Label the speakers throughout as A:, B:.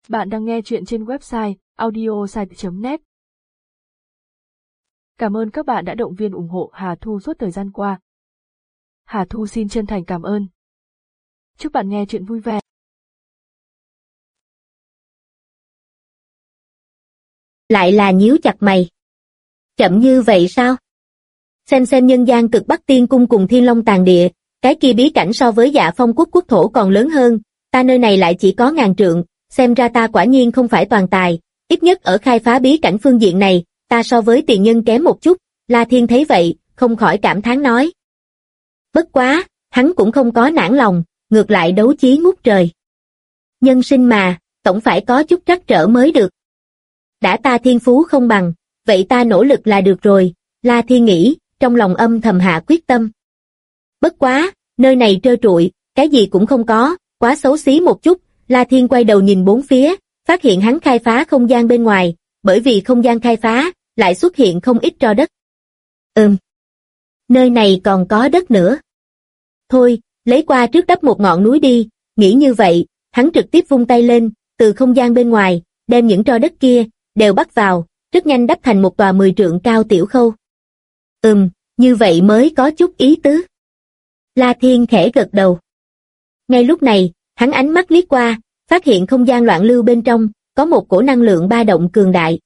A: Bạn đang nghe chuyện trên website audiosite.net. Cảm ơn các bạn đã động viên ủng hộ Hà Thu suốt thời gian qua. Hà Thu xin chân thành cảm ơn. Chúc bạn nghe chuyện vui vẻ.
B: Lại là nhíu chặt mày. Chậm như vậy sao? Xem nhân gian cực Bắc Tiên Cung cùng Thiên Long Tàn Địa, cái kia bí cảnh so với Dạ Phong quốc quốc thổ còn lớn hơn, ta nơi này lại chỉ có 1000 trượng, xem ra ta quả nhiên không phải toàn tài, ít nhất ở khai phá bí cảnh phương diện này, ta so với tiền nhân kém một chút. La Thiên thấy vậy, không khỏi cảm thán nói. Bất quá, hắn cũng không có nản lòng, ngược lại đấu chí ngút trời. Nhân sinh mà, tổng phải có chút trắc trở mới được. Đã ta thiên phú không bằng, vậy ta nỗ lực là được rồi, La Thiên nghĩ, trong lòng âm thầm hạ quyết tâm. Bất quá, nơi này trơ trụi, cái gì cũng không có, quá xấu xí một chút. La Thiên quay đầu nhìn bốn phía, phát hiện hắn khai phá không gian bên ngoài, bởi vì không gian khai phá, lại xuất hiện không ít tro đất. Nơi này còn có đất nữa. Thôi, lấy qua trước đắp một ngọn núi đi, nghĩ như vậy, hắn trực tiếp vung tay lên, từ không gian bên ngoài, đem những tro đất kia, đều bắt vào, rất nhanh đắp thành một tòa 10 trượng cao tiểu khâu. Như vậy mới có chút ý tứ. La Thiên khẽ gật đầu. Ngay lúc này, hắn ánh mắt liếc qua, phát hiện không gian loạn lưu bên trong, có một cổ năng lượng ba động cường đại.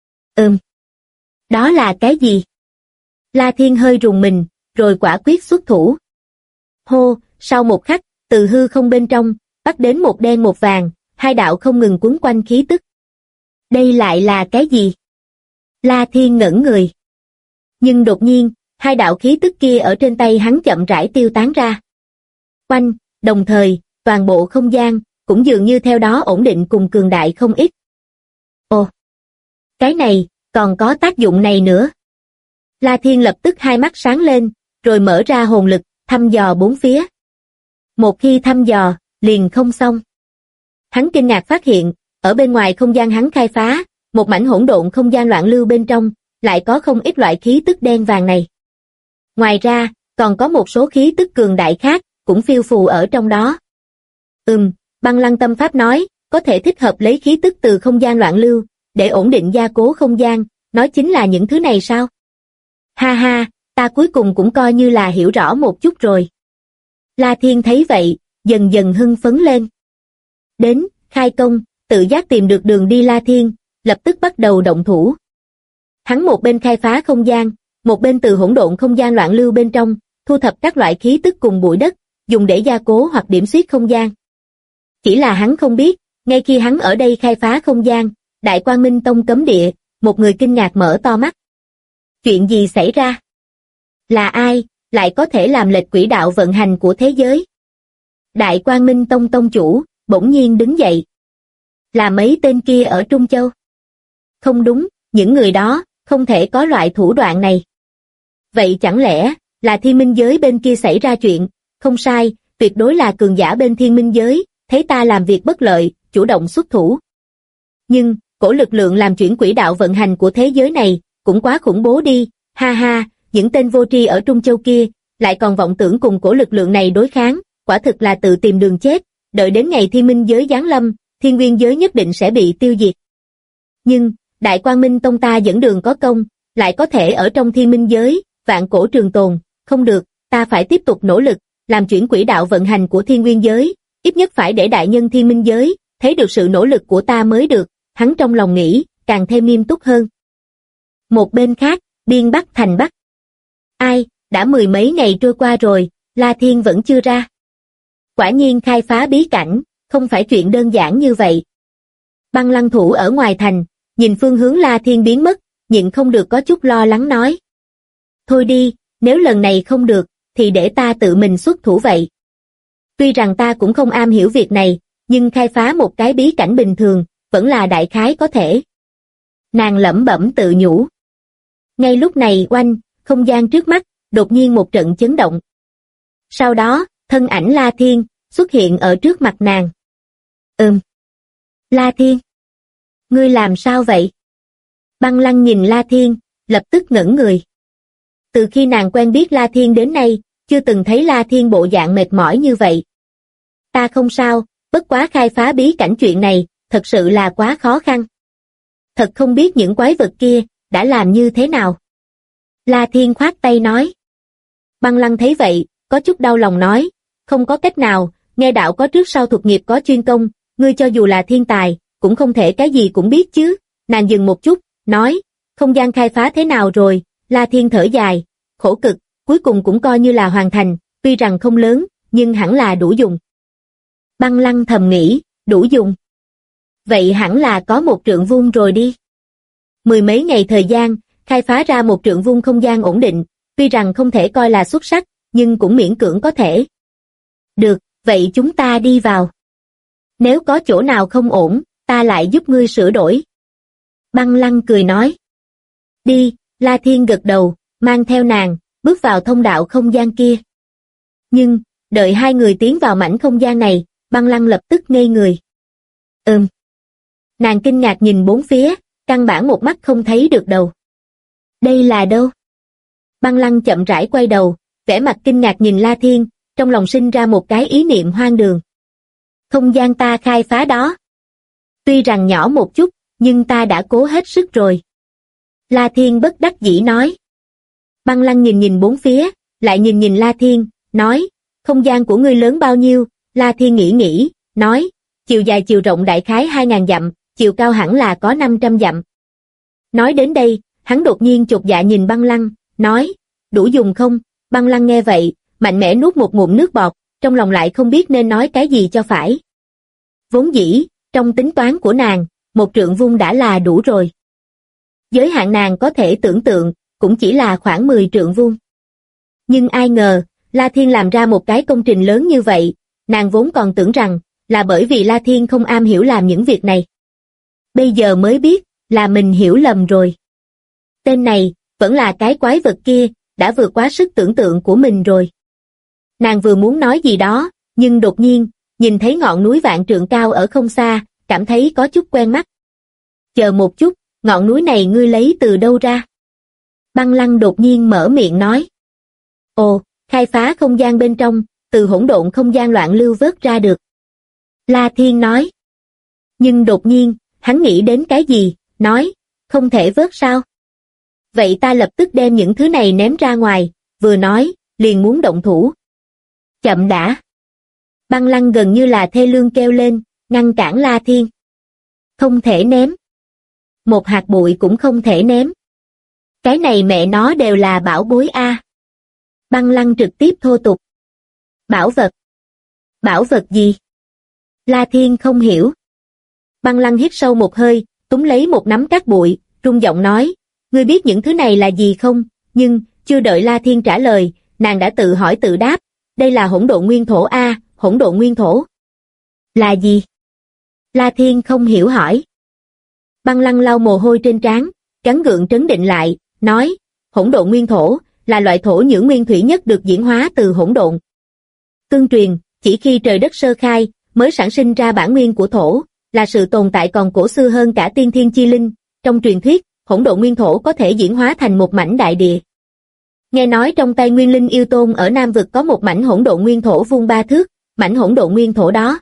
B: Đó là cái gì? La Thiên hơi rùng mình, rồi quả quyết xuất thủ. Hô, sau một khắc, từ hư không bên trong, bắt đến một đen một vàng, hai đạo không ngừng quấn quanh khí tức. Đây lại là cái gì? La Thiên ngẩn người. Nhưng đột nhiên, hai đạo khí tức kia ở trên tay hắn chậm rãi tiêu tán ra. Quanh, đồng thời, toàn bộ không gian, cũng dường như theo đó ổn định cùng cường đại không ít. Ồ, cái này, còn có tác dụng này nữa. La Thiên lập tức hai mắt sáng lên, rồi mở ra hồn lực, thăm dò bốn phía. Một khi thăm dò, liền không xong. Hắn kinh ngạc phát hiện, ở bên ngoài không gian hắn khai phá, một mảnh hỗn độn không gian loạn lưu bên trong, lại có không ít loại khí tức đen vàng này. Ngoài ra, còn có một số khí tức cường đại khác, cũng phiêu phù ở trong đó. Băng Lăng Tâm Pháp nói, có thể thích hợp lấy khí tức từ không gian loạn lưu, để ổn định gia cố không gian, nói chính là những thứ này sao? Ha ha, ta cuối cùng cũng coi như là hiểu rõ một chút rồi. La Thiên thấy vậy, dần dần hưng phấn lên. Đến, khai công, tự giác tìm được đường đi La Thiên, lập tức bắt đầu động thủ. Hắn một bên khai phá không gian, một bên từ hỗn độn không gian loạn lưu bên trong, thu thập các loại khí tức cùng bụi đất, dùng để gia cố hoặc điểm xuyết không gian. Chỉ là hắn không biết, ngay khi hắn ở đây khai phá không gian, Đại Quang Minh Tông cấm địa, một người kinh ngạc mở to mắt. Chuyện gì xảy ra? Là ai, lại có thể làm lệch quỹ đạo vận hành của thế giới? Đại Quang Minh Tông tông chủ, bỗng nhiên đứng dậy. Là mấy tên kia ở Trung Châu? Không đúng, những người đó, không thể có loại thủ đoạn này. Vậy chẳng lẽ, là Thiên Minh giới bên kia xảy ra chuyện? Không sai, tuyệt đối là cường giả bên Thiên Minh giới, thấy ta làm việc bất lợi, chủ động xuất thủ. Nhưng, cổ lực lượng làm chuyển quỹ đạo vận hành của thế giới này, cũng quá khủng bố đi, ha ha, những tên vô tri ở Trung Châu kia, lại còn vọng tưởng cùng cổ lực lượng này đối kháng, quả thực là tự tìm đường chết, đợi đến ngày Thiên Minh giới giáng lâm, Thiên Nguyên giới nhất định sẽ bị tiêu diệt. Nhưng, Đại Quang Minh Tông ta dẫn đường có công, lại có thể ở trong Thiên Minh giới, vạn cổ trường tồn, không được, ta phải tiếp tục nỗ lực, làm chuyển quỹ đạo vận hành của Thiên Nguyên giới, ít nhất phải để đại nhân Thiên Minh giới, thấy được sự nỗ lực của ta mới được, hắn trong lòng nghĩ, càng thêm nghiêm túc hơn. Một bên khác, Biên Bắc thành Bắc. Ai, đã 10 mấy ngày trôi qua rồi, La Thiên vẫn chưa ra. Quả nhiên khai phá bí cảnh, không phải chuyện đơn giản như vậy. Băng Lăng thủ ở ngoài thành, nhìn phương hướng La Thiên biến mất, nhịn không được có chút lo lắng nói. Thôi đi, nếu lần này không được, thì để ta tự mình xuất thủ vậy. Tuy rằng ta cũng không am hiểu việc này, nhưng khai phá một cái bí cảnh bình thường, vẫn là đại khái có thể. Nàng lẩm bẩm tự nhủ. Ngay lúc này oanh, không gian trước mắt, đột nhiên một trận chấn động. Sau đó, thân ảnh La Thiên, xuất hiện ở trước mặt nàng. La Thiên. Ngươi làm sao vậy? Băng Lăng nhìn La Thiên, lập tức ngẩn người. Từ khi nàng quen biết La Thiên đến nay, chưa từng thấy La Thiên bộ dạng mệt mỏi như vậy. Ta không sao, bất quá khai phá bí cảnh chuyện này, thật sự là quá khó khăn. Thật không biết những quái vật kia đã làm như thế nào. La Thiên khoát tay nói. Băng Lăng thấy vậy, có chút đau lòng nói, không có cách nào, nghe đạo có trước sau thuộc nghiệp có chuyên công, ngươi cho dù là thiên tài, cũng không thể cái gì cũng biết chứ. Nàng dừng một chút, nói, không gian khai phá thế nào rồi? La Thiên thở dài, khổ cực, cuối cùng cũng coi như là hoàn thành, tuy rằng không lớn, nhưng hẳn là đủ dùng. Băng Lăng thầm nghĩ, đủ dùng. Vậy hẳn là có 1 trượng vuông rồi đi. 10 mấy ngày thời gian, khai phá ra 1 trượng vuông không gian ổn định, tuy rằng không thể coi là xuất sắc, nhưng cũng miễn cưỡng có thể. Được, vậy chúng ta đi vào. Nếu có chỗ nào không ổn, ta lại giúp ngươi sửa đổi. Băng Lăng cười nói. Đi, La Thiên gật đầu, mang theo nàng, bước vào thông đạo không gian kia. Nhưng, đợi hai người tiến vào mảnh không gian này, Băng Lăng lập tức ngây người. Nàng kinh ngạc nhìn bốn phía, căn bản một mắt không thấy được đầu. Đây là đâu? Băng Lăng chậm rãi quay đầu, vẻ mặt kinh ngạc nhìn La Thiên, trong lòng sinh ra một cái ý niệm hoang đường. Không gian ta khai phá đó. Tuy rằng nhỏ một chút, nhưng ta đã cố hết sức rồi. La Thiên bất đắc dĩ nói. Băng Lăng nhìn bốn phía, lại nhìn La Thiên, nói, không gian của ngươi lớn bao nhiêu? La Thiên nghĩ, nói, chiều dài chiều rộng đại khái 2.000 dặm, chiều cao hẳn là có 500 dặm. Nói đến đây, hắn đột nhiên chột dạ nhìn Băng Lăng, nói, đủ dùng không? Băng Lăng nghe vậy, mạnh mẽ nuốt một ngụm nước bọt, trong lòng lại không biết nên nói cái gì cho phải. Vốn dĩ, trong tính toán của nàng, 1 trượng vuông đã là đủ rồi. Giới hạn nàng có thể tưởng tượng, cũng chỉ là khoảng 10 trượng vuông. Nhưng ai ngờ, La Thiên làm ra một cái công trình lớn như vậy, nàng vốn còn tưởng rằng, là bởi vì La Thiên không am hiểu làm những việc này. Bây giờ mới biết, là mình hiểu lầm rồi. Tên này, vẫn là cái quái vật kia, đã vượt quá sức tưởng tượng của mình rồi. Nàng vừa muốn nói gì đó, nhưng đột nhiên, nhìn thấy ngọn núi vạn trượng cao ở không xa, cảm thấy có chút quen mắt. Chờ một chút, ngọn núi này ngươi lấy từ đâu ra? Băng Lăng đột nhiên mở miệng nói. Ồ, khai phá không gian bên trong, từ hỗn độn không gian loạn lưu vớt ra được. La Thiên nói. Nhưng đột nhiên, hắn nghĩ đến cái gì, nói, không thể vớt sao? Vậy ta lập tức đem những thứ này ném ra ngoài, vừa nói, liền muốn động thủ. Chậm đã. Băng Lăng gần như là thê lương kêu lên, ngăn cản La Thiên. Không thể ném. Một hạt bụi cũng không thể ném. Cái này mẹ nó đều là bảo bối a. Băng Lăng trực tiếp thô tục. Bảo vật. Bảo vật gì? La Thiên không hiểu. Băng Lăng hít sâu một hơi, túm lấy một nắm cát bụi, rung giọng nói, ngươi biết những thứ này là gì không? Nhưng, chưa đợi La Thiên trả lời, nàng đã tự hỏi tự đáp, đây là hỗn độn nguyên thổ a. Hỗn độn nguyên thổ. Là gì? La Thiên không hiểu hỏi. Băng Lăng lau mồ hôi trên trán, gắng gượng trấn định lại, nói, hỗn độn nguyên thổ, là loại thổ nhưỡng nguyên thủy nhất được diễn hóa từ hỗn độn. Tương truyền, chỉ khi trời đất sơ khai, mới sản sinh ra bản nguyên của thổ, là sự tồn tại còn cổ xưa hơn cả tiên thiên chi linh. Trong truyền thuyết, hỗn độn nguyên thổ có thể diễn hóa thành một mảnh đại địa. Nghe nói trong tay Nguyên Linh Yêu Tôn ở Nam Vực có một mảnh hỗn độn nguyên thổ vuông 3 thước, mảnh hỗn độn nguyên thổ đó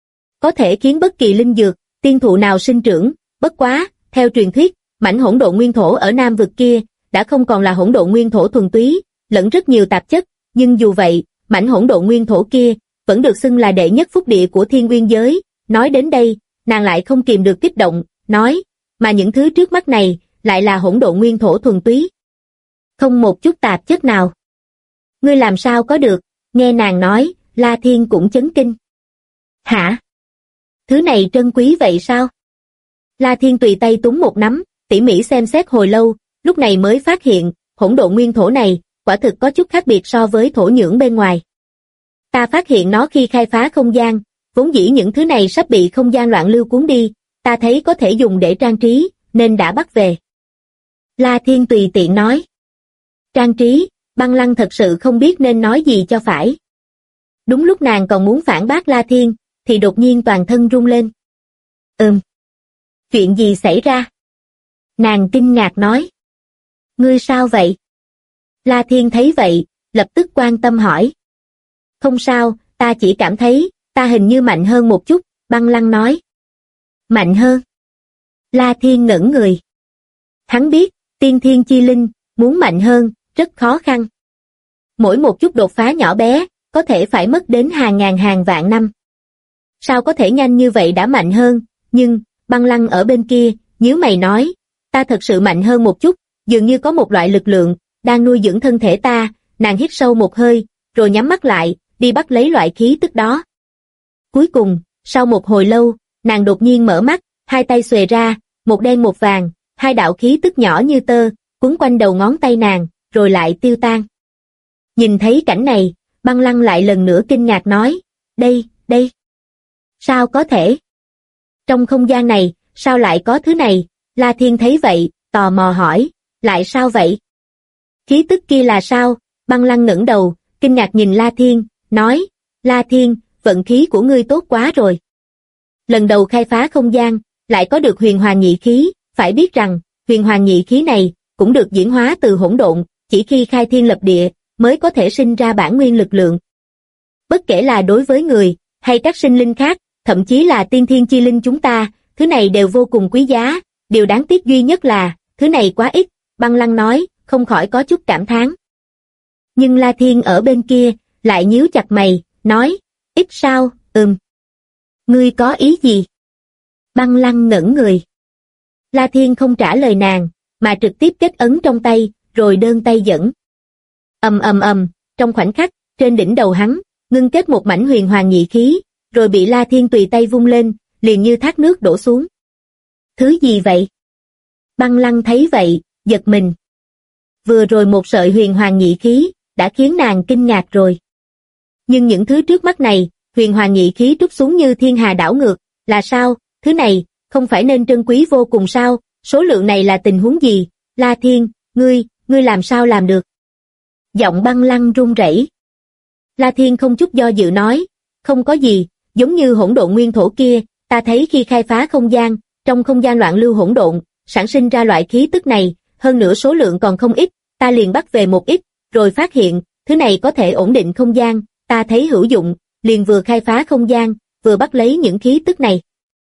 B: có thể khiến bất kỳ linh dược, tiên thụ nào sinh trưởng, bất quá, theo truyền thuyết, mảnh hỗn độn nguyên thổ ở Nam Vực kia đã không còn là hỗn độn nguyên thổ thuần túy, lẫn rất nhiều tạp chất, nhưng dù vậy, mảnh hỗn độn nguyên thổ kia vẫn được xưng là đệ nhất phúc địa của Thiên Nguyên giới. Nói đến đây, nàng lại không kìm được kích động, nói, mà những thứ trước mắt này lại là hỗn độn nguyên thổ thuần túy. Không một chút tạp chất nào. Ngươi làm sao có được? Nghe nàng nói, La Thiên cũng chấn kinh. Hả? Thứ này trân quý vậy sao? La Thiên tùy tay túm một nắm, tỉ mỉ xem xét hồi lâu, lúc này mới phát hiện, hỗn độn nguyên thổ này, quả thực có chút khác biệt so với thổ nhưỡng bên ngoài. Ta phát hiện nó khi khai phá không gian, vốn dĩ những thứ này sắp bị không gian loạn lưu cuốn đi, ta thấy có thể dùng để trang trí, nên đã bắt về. La Thiên tùy tiện nói. Trang trí, Băng Lăng thật sự không biết nên nói gì cho phải. Đúng lúc nàng còn muốn phản bác La Thiên, thì đột nhiên toàn thân rung lên. Chuyện gì xảy ra? Nàng kinh ngạc nói. Ngươi sao vậy? La Thiên thấy vậy, lập tức quan tâm hỏi. Không sao, ta chỉ cảm thấy, ta hình như mạnh hơn một chút, Băng Lăng nói. Mạnh hơn. La Thiên ngẩn người. Hắn biết, tiên thiên chi linh, muốn mạnh hơn, rất khó khăn. Mỗi một chút đột phá nhỏ bé, có thể phải mất đến hàng ngàn hàng vạn năm. Sao có thể nhanh như vậy đã mạnh hơn, nhưng, Băng Lăng ở bên kia, nhíu mày nói, ta thật sự mạnh hơn một chút, dường như có một loại lực lượng, đang nuôi dưỡng thân thể ta, nàng hít sâu một hơi, rồi nhắm mắt lại, đi bắt lấy loại khí tức đó. Cuối cùng, sau một hồi lâu, nàng đột nhiên mở mắt, hai tay xuề ra, một đen một vàng, hai đạo khí tức nhỏ như tơ, quấn quanh đầu ngón tay nàng, rồi lại tiêu tan. Nhìn thấy cảnh này, Băng Lăng lại lần nữa kinh ngạc nói, đây, sao có thể? Trong không gian này, sao lại có thứ này? La Thiên thấy vậy, tò mò hỏi, lại sao vậy? Khí tức kia là sao? Băng Lăng ngẩng đầu, kinh ngạc nhìn La Thiên, nói, La Thiên, vận khí của ngươi tốt quá rồi. Lần đầu khai phá không gian, lại có được huyền hoàng nhị khí, phải biết rằng, huyền hoàng nhị khí này, cũng được diễn hóa từ hỗn độn, chỉ khi khai thiên lập địa, mới có thể sinh ra bản nguyên lực lượng. Bất kể là đối với người, hay các sinh linh khác, thậm chí là tiên thiên chi linh chúng ta, thứ này đều vô cùng quý giá, điều đáng tiếc duy nhất là, thứ này quá ít, Băng Lăng nói, không khỏi có chút cảm thán. Nhưng La Thiên ở bên kia, lại nhíu chặt mày, nói, ít sao, Ngươi có ý gì? Băng Lăng ngẩn người. La Thiên không trả lời nàng, mà trực tiếp kết ấn trong tay, rồi đơn tay dẫn. Trong khoảnh khắc, trên đỉnh đầu hắn, ngưng kết một mảnh huyền hoàng nhị khí, rồi bị La Thiên tùy tay vung lên, liền như thác nước đổ xuống. Thứ gì vậy? Băng Lăng thấy vậy, giật mình. Vừa rồi một sợi huyền hoàng nhị khí, đã khiến nàng kinh ngạc rồi. Nhưng những thứ trước mắt này, huyền hoàng nhị khí trút xuống như thiên hà đảo ngược, là sao? Thứ này, không phải nên trân quý vô cùng sao? Số lượng này là tình huống gì? La Thiên, ngươi làm sao làm được? Giọng Băng Lăng run rẩy. La Thiên không chút do dự nói, không có gì, giống như hỗn độn nguyên thổ kia, ta thấy khi khai phá không gian, trong không gian loạn lưu hỗn độn, sản sinh ra loại khí tức này, hơn nữa số lượng còn không ít, ta liền bắt về một ít, rồi phát hiện, thứ này có thể ổn định không gian, ta thấy hữu dụng, liền vừa khai phá không gian, vừa bắt lấy những khí tức này.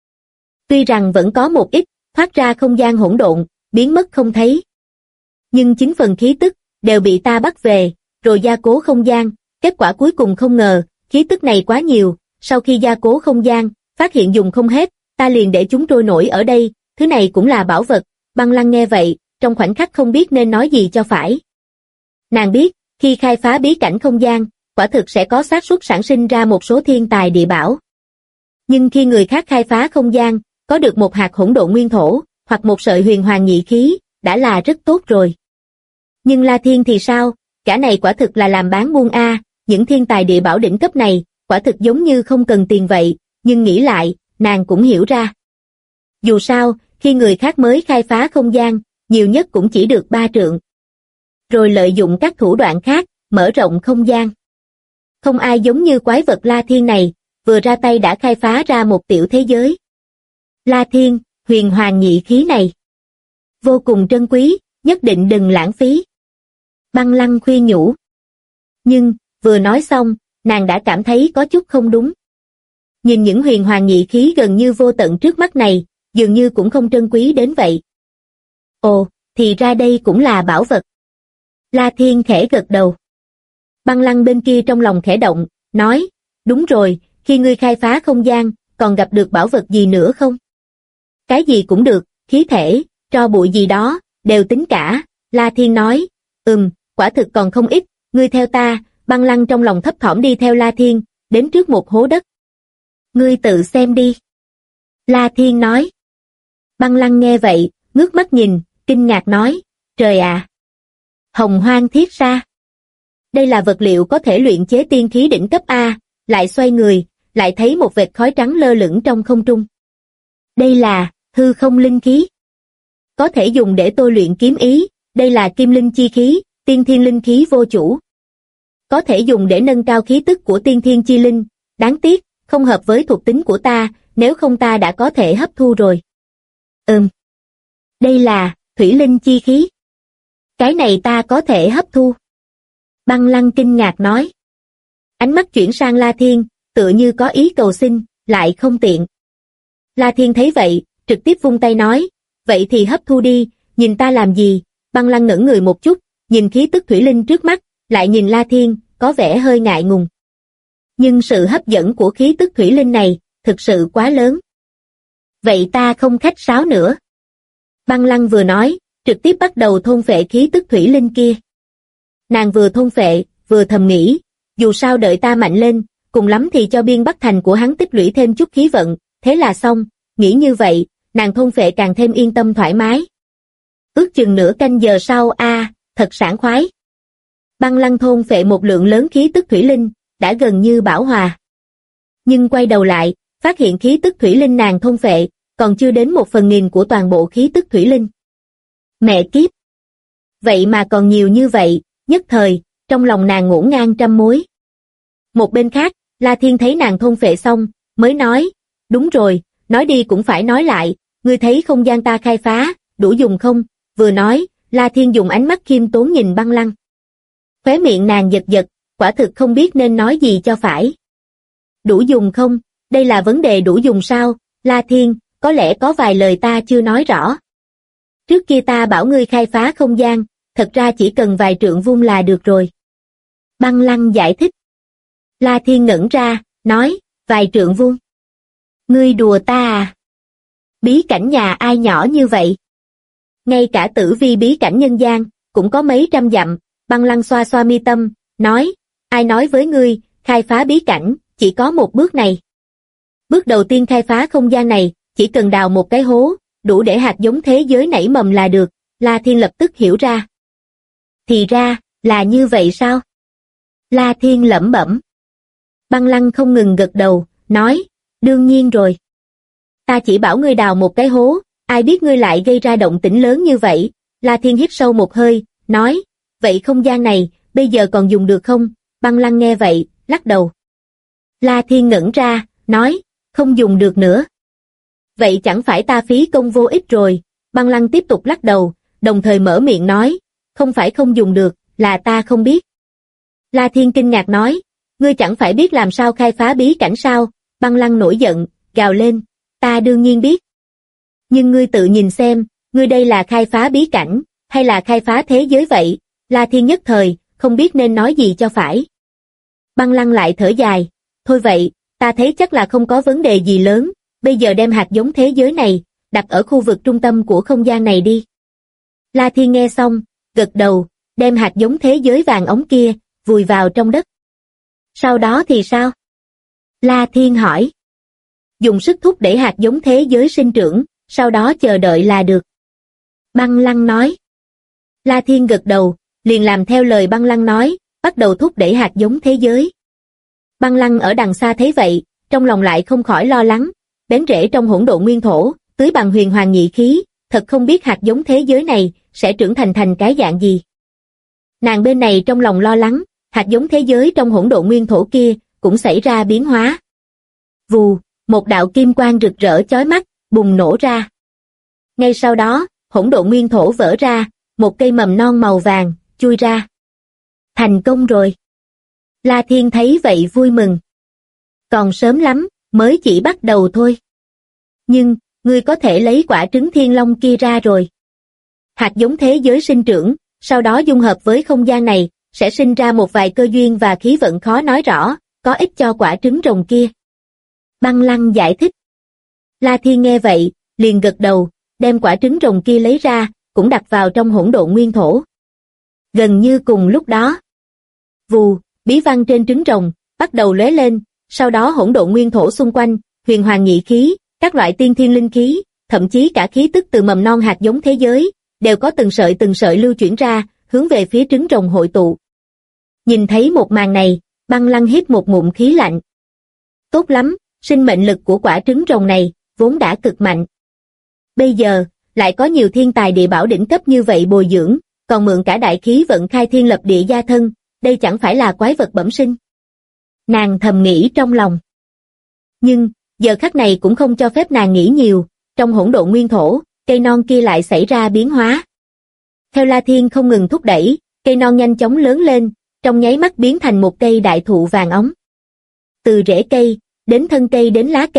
B: Tuy rằng vẫn có một ít, thoát ra không gian hỗn độn, biến mất không thấy. Nhưng 9 phần khí tức, đều bị ta bắt về, rồi gia cố không gian, kết quả cuối cùng không ngờ, khí tức này quá nhiều, sau khi gia cố không gian, phát hiện dùng không hết, ta liền để chúng trôi nổi ở đây, thứ này cũng là bảo vật. Băng Lăng nghe vậy, trong khoảnh khắc không biết nên nói gì cho phải. Nàng biết, khi khai phá bí cảnh không gian, quả thực sẽ có xác suất sản sinh ra một số thiên tài địa bảo. Nhưng khi người khác khai phá không gian, có được một hạt hỗn độn nguyên thổ, hoặc một sợi huyền hoàng nhị khí, đã là rất tốt rồi. Nhưng La Thiên thì sao? Cả này quả thực là làm bán buôn a, những thiên tài địa bảo đỉnh cấp này, quả thực giống như không cần tiền vậy, nhưng nghĩ lại, nàng cũng hiểu ra. Dù sao, khi người khác mới khai phá không gian, nhiều nhất cũng chỉ được 3 trượng. Rồi lợi dụng các thủ đoạn khác, mở rộng không gian. Không ai giống như quái vật La Thiên này, vừa ra tay đã khai phá ra một tiểu thế giới. La Thiên, huyền hoàng nhị khí này, vô cùng trân quý, nhất định đừng lãng phí. Băng Lăng khuyên nhủ. Nhưng, vừa nói xong, nàng đã cảm thấy có chút không đúng. Nhìn những huyền hoàng nhị khí gần như vô tận trước mắt này, dường như cũng không trân quý đến vậy. Ồ, thì ra đây cũng là bảo vật. La Thiên khẽ gật đầu. Băng Lăng bên kia trong lòng khẽ động, nói, đúng rồi, khi ngươi khai phá không gian, còn gặp được bảo vật gì nữa không? Cái gì cũng được, khí thể, tro bụi gì đó, đều tính cả. La Thiên nói, quả thực còn không ít, ngươi theo ta. Băng Lăng trong lòng thấp thỏm đi theo La Thiên, đến trước một hố đất. Ngươi tự xem đi. La Thiên nói. Băng Lăng nghe vậy, ngước mắt nhìn, kinh ngạc nói, trời ạ! Hồng hoang thiết sa. Đây là vật liệu có thể luyện chế tiên khí đỉnh cấp A, lại xoay người, lại thấy một vệt khói trắng lơ lửng trong không trung. Đây là hư không linh khí. Có thể dùng để tôi luyện kiếm ý, đây là kim linh chi khí, tiên thiên linh khí vô chủ. Có thể dùng để nâng cao khí tức của tiên thiên chi linh, đáng tiếc, không hợp với thuộc tính của ta, nếu không ta đã có thể hấp thu rồi. Đây là thủy linh chi khí. Cái này ta có thể hấp thu. Băng Lăng kinh ngạc nói. Ánh mắt chuyển sang La Thiên, tựa như có ý cầu xin, lại không tiện. La Thiên thấy vậy, trực tiếp vung tay nói, vậy thì hấp thu đi, nhìn ta làm gì? Băng Lăng ngẩn người một chút, nhìn khí tức thủy linh trước mắt, lại nhìn La Thiên, có vẻ hơi ngại ngùng. Nhưng sự hấp dẫn của khí tức thủy linh này, thực sự quá lớn. Vậy ta không khách sáo nữa. Băng Lăng vừa nói, trực tiếp bắt đầu thôn phệ khí tức thủy linh kia. Nàng vừa thôn phệ, vừa thầm nghĩ, dù sao đợi ta mạnh lên, cùng lắm thì cho biên bắc thành của hắn tích lũy thêm chút khí vận, thế là xong, nghĩ như vậy, nàng thôn phệ càng thêm yên tâm thoải mái. Ước chừng nửa canh giờ sau thật sảng khoái. Băng Lăng thôn phệ một lượng lớn khí tức thủy linh, đã gần như bão hòa. Nhưng quay đầu lại, phát hiện khí tức thủy linh nàng thôn phệ, còn chưa đến 1/1000 của toàn bộ khí tức thủy linh. Mẹ kiếp! Vậy mà còn nhiều như vậy, nhất thời, trong lòng nàng ngổn ngang trăm mối. Một bên khác, La Thiên thấy nàng thôn phệ xong, mới nói, đúng rồi, nói đi cũng phải nói lại, ngươi thấy không gian ta khai phá, đủ dùng không? Vừa nói, La Thiên dùng ánh mắt khiêm tốn nhìn Băng Lăng. Khóe miệng nàng giật giật, quả thực không biết nên nói gì cho phải. Đủ dùng không? Đây là vấn đề đủ dùng sao? La Thiên, có lẽ có vài lời ta chưa nói rõ. Trước kia ta bảo ngươi khai phá không gian, thật ra chỉ cần vài trượng vuông là được rồi. Băng Lăng giải thích. La Thiên ngẩn ra, nói, vài trượng vuông. Ngươi đùa ta à? Bí cảnh nhà ai nhỏ như vậy? Ngay cả tử vi bí cảnh nhân gian, cũng có mấy trăm dặm. Băng Lăng xoa xoa mi tâm, nói, ai nói với ngươi, khai phá bí cảnh, chỉ có một bước này. Bước đầu tiên khai phá không gian này, chỉ cần đào một cái hố, đủ để hạt giống thế giới nảy mầm là được. La Thiên lập tức hiểu ra. Thì ra, là như vậy sao? La Thiên lẩm bẩm. Băng Lăng không ngừng gật đầu, nói, đương nhiên rồi. Ta chỉ bảo ngươi đào một cái hố, ai biết ngươi lại gây ra động tĩnh lớn như vậy. La Thiên hít sâu một hơi, nói, vậy không gian này, bây giờ còn dùng được không? Băng Lăng nghe vậy, lắc đầu. La Thiên ngẩn ra, nói, không dùng được nữa. Vậy chẳng phải ta phí công vô ích rồi. Băng Lăng tiếp tục lắc đầu, đồng thời mở miệng nói, không phải không dùng được, là ta không biết. La Thiên kinh ngạc nói, ngươi chẳng phải biết làm sao khai phá bí cảnh sao? Băng Lăng nổi giận, gào lên, ta đương nhiên biết. Nhưng ngươi tự nhìn xem, ngươi đây là khai phá bí cảnh, hay là khai phá thế giới vậy? La Thiên nhất thời, không biết nên nói gì cho phải. Băng Lăng lại thở dài, thôi vậy, ta thấy chắc là không có vấn đề gì lớn, bây giờ đem hạt giống thế giới này, đặt ở khu vực trung tâm của không gian này đi. La Thiên nghe xong, gật đầu, đem hạt giống thế giới vàng ống kia, vùi vào trong đất. Sau đó thì sao? La Thiên hỏi. Dùng sức thúc đẩy hạt giống thế giới sinh trưởng, sau đó chờ đợi là được. Băng Lăng nói. La Thiên gật đầu, liền làm theo lời Băng Lăng nói, bắt đầu thúc đẩy hạt giống thế giới. Băng Lăng ở đằng xa thấy vậy, trong lòng lại không khỏi lo lắng, bén rễ trong hỗn độn nguyên thổ, tưới bằng huyền hoàng nhị khí, thật không biết hạt giống thế giới này sẽ trưởng thành cái dạng gì. Nàng bên này trong lòng lo lắng, hạt giống thế giới trong hỗn độn nguyên thổ kia cũng xảy ra biến hóa. Vù, một đạo kim quang rực rỡ chói mắt bùng nổ ra. Ngay sau đó, hỗn độn nguyên thổ vỡ ra, một cây mầm non màu vàng chui ra. Thành công rồi. La Thiên thấy vậy vui mừng. Còn sớm lắm, mới chỉ bắt đầu thôi. Nhưng, ngươi có thể lấy quả trứng thiên long kia ra rồi. Hạt giống thế giới sinh trưởng, sau đó dung hợp với không gian này, sẽ sinh ra một vài cơ duyên và khí vận khó nói rõ, có ích cho quả trứng rồng kia. Băng Lăng giải thích. La Thiên nghe vậy, liền gật đầu, đem quả trứng rồng kia lấy ra, cũng đặt vào trong hỗn độn nguyên thổ. Gần như cùng lúc đó. Vù, bí văn trên trứng rồng, bắt đầu lóe lên, sau đó hỗn độn nguyên thổ xung quanh, huyền hoàng nhị khí, các loại tiên thiên linh khí, thậm chí cả khí tức từ mầm non hạt giống thế giới, đều có từng sợi lưu chuyển ra, hướng về phía trứng rồng hội tụ. Nhìn thấy một màn này, Băng Lăng hít một ngụm khí lạnh. Tốt lắm, sinh mệnh lực của quả trứng rồng này, vốn đã cực mạnh. Bây giờ, lại có nhiều thiên tài địa bảo đỉnh cấp như vậy bồi dưỡng, còn mượn cả đại khí vận khai thiên lập địa gia thân, đây chẳng phải là quái vật bẩm sinh. Nàng thầm nghĩ trong lòng. Nhưng, giờ khắc này cũng không cho phép nàng nghĩ nhiều, trong hỗn độn nguyên thổ, cây non kia lại xảy ra biến hóa. Theo La Thiên không ngừng thúc đẩy, cây non nhanh chóng lớn lên, trong nháy mắt biến thành một cây đại thụ vàng óng. Từ rễ cây, đến thân cây đến lá cây,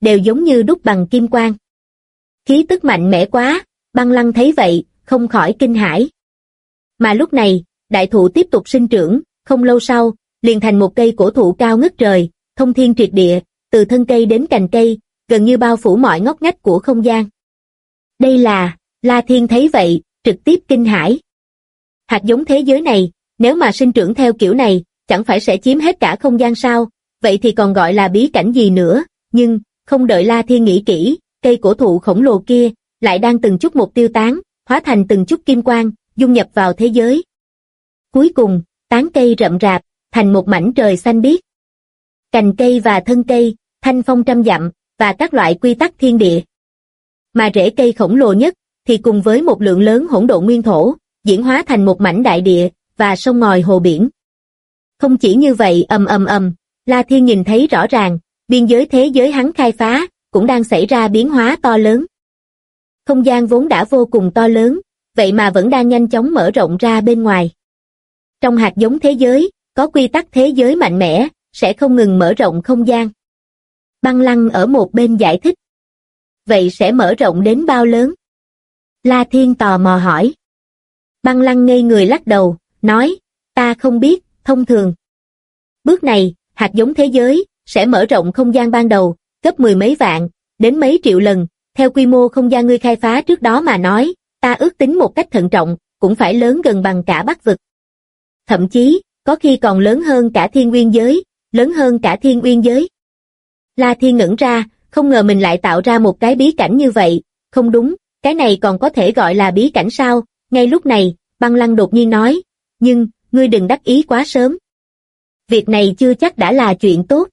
B: đều giống như đúc bằng kim quang. Khí tức mạnh mẽ quá, Băng Lăng thấy vậy, không khỏi kinh hãi. Mà lúc này, đại thụ tiếp tục sinh trưởng, không lâu sau, liền thành một cây cổ thụ cao ngất trời, thông thiên triệt địa, từ thân cây đến cành cây, gần như bao phủ mọi ngóc ngách của không gian. Đây là, La Thiên thấy vậy, trực tiếp kinh hãi. Hạt giống thế giới này, nếu mà sinh trưởng theo kiểu này, chẳng phải sẽ chiếm hết cả không gian sao, vậy thì còn gọi là bí cảnh gì nữa, nhưng, không đợi La Thiên nghĩ kỹ, cây cổ thụ khổng lồ kia, lại đang từng chút một tiêu tán, hóa thành từng chút kim quang, dung nhập vào thế giới. Cuối cùng, tán cây rậm rạp, thành một mảnh trời xanh biếc. Cành cây và thân cây, thanh phong trăm dặm, và các loại quy tắc thiên địa. Mà rễ cây khổng lồ nhất, thì cùng với một lượng lớn hỗn độn nguyên thổ, diễn hóa thành một mảnh đại địa, và sông ngòi hồ biển. Không chỉ như vậy, La Thiên nhìn thấy rõ ràng, biên giới thế giới hắn khai phá, cũng đang xảy ra biến hóa to lớn. Không gian vốn đã vô cùng to lớn, vậy mà vẫn đang nhanh chóng mở rộng ra bên ngoài. Trong hạt giống thế giới, có quy tắc thế giới mạnh mẽ, sẽ không ngừng mở rộng không gian. Băng Lăng ở một bên giải thích. Vậy sẽ mở rộng đến bao lớn? La Thiên tò mò hỏi. Băng Lăng ngây người lắc đầu, nói, ta không biết, thông thường. Bước này, hạt giống thế giới, sẽ mở rộng không gian ban đầu, gấp 10 mấy vạn, đến mấy triệu lần, theo quy mô không gian ngươi khai phá trước đó mà nói, ta ước tính một cách thận trọng, cũng phải lớn gần bằng cả Bắc vực. Thậm chí, có khi còn lớn hơn cả Thiên Nguyên giới, lớn hơn cả Thiên Uyên giới. La Thiên ngẩn ra, không ngờ mình lại tạo ra một cái bí cảnh như vậy, không đúng, cái này còn có thể gọi là bí cảnh sao? Ngay lúc này, Băng Lăng đột nhiên nói, nhưng, ngươi đừng đắc ý quá sớm. Việc này chưa chắc đã là chuyện tốt,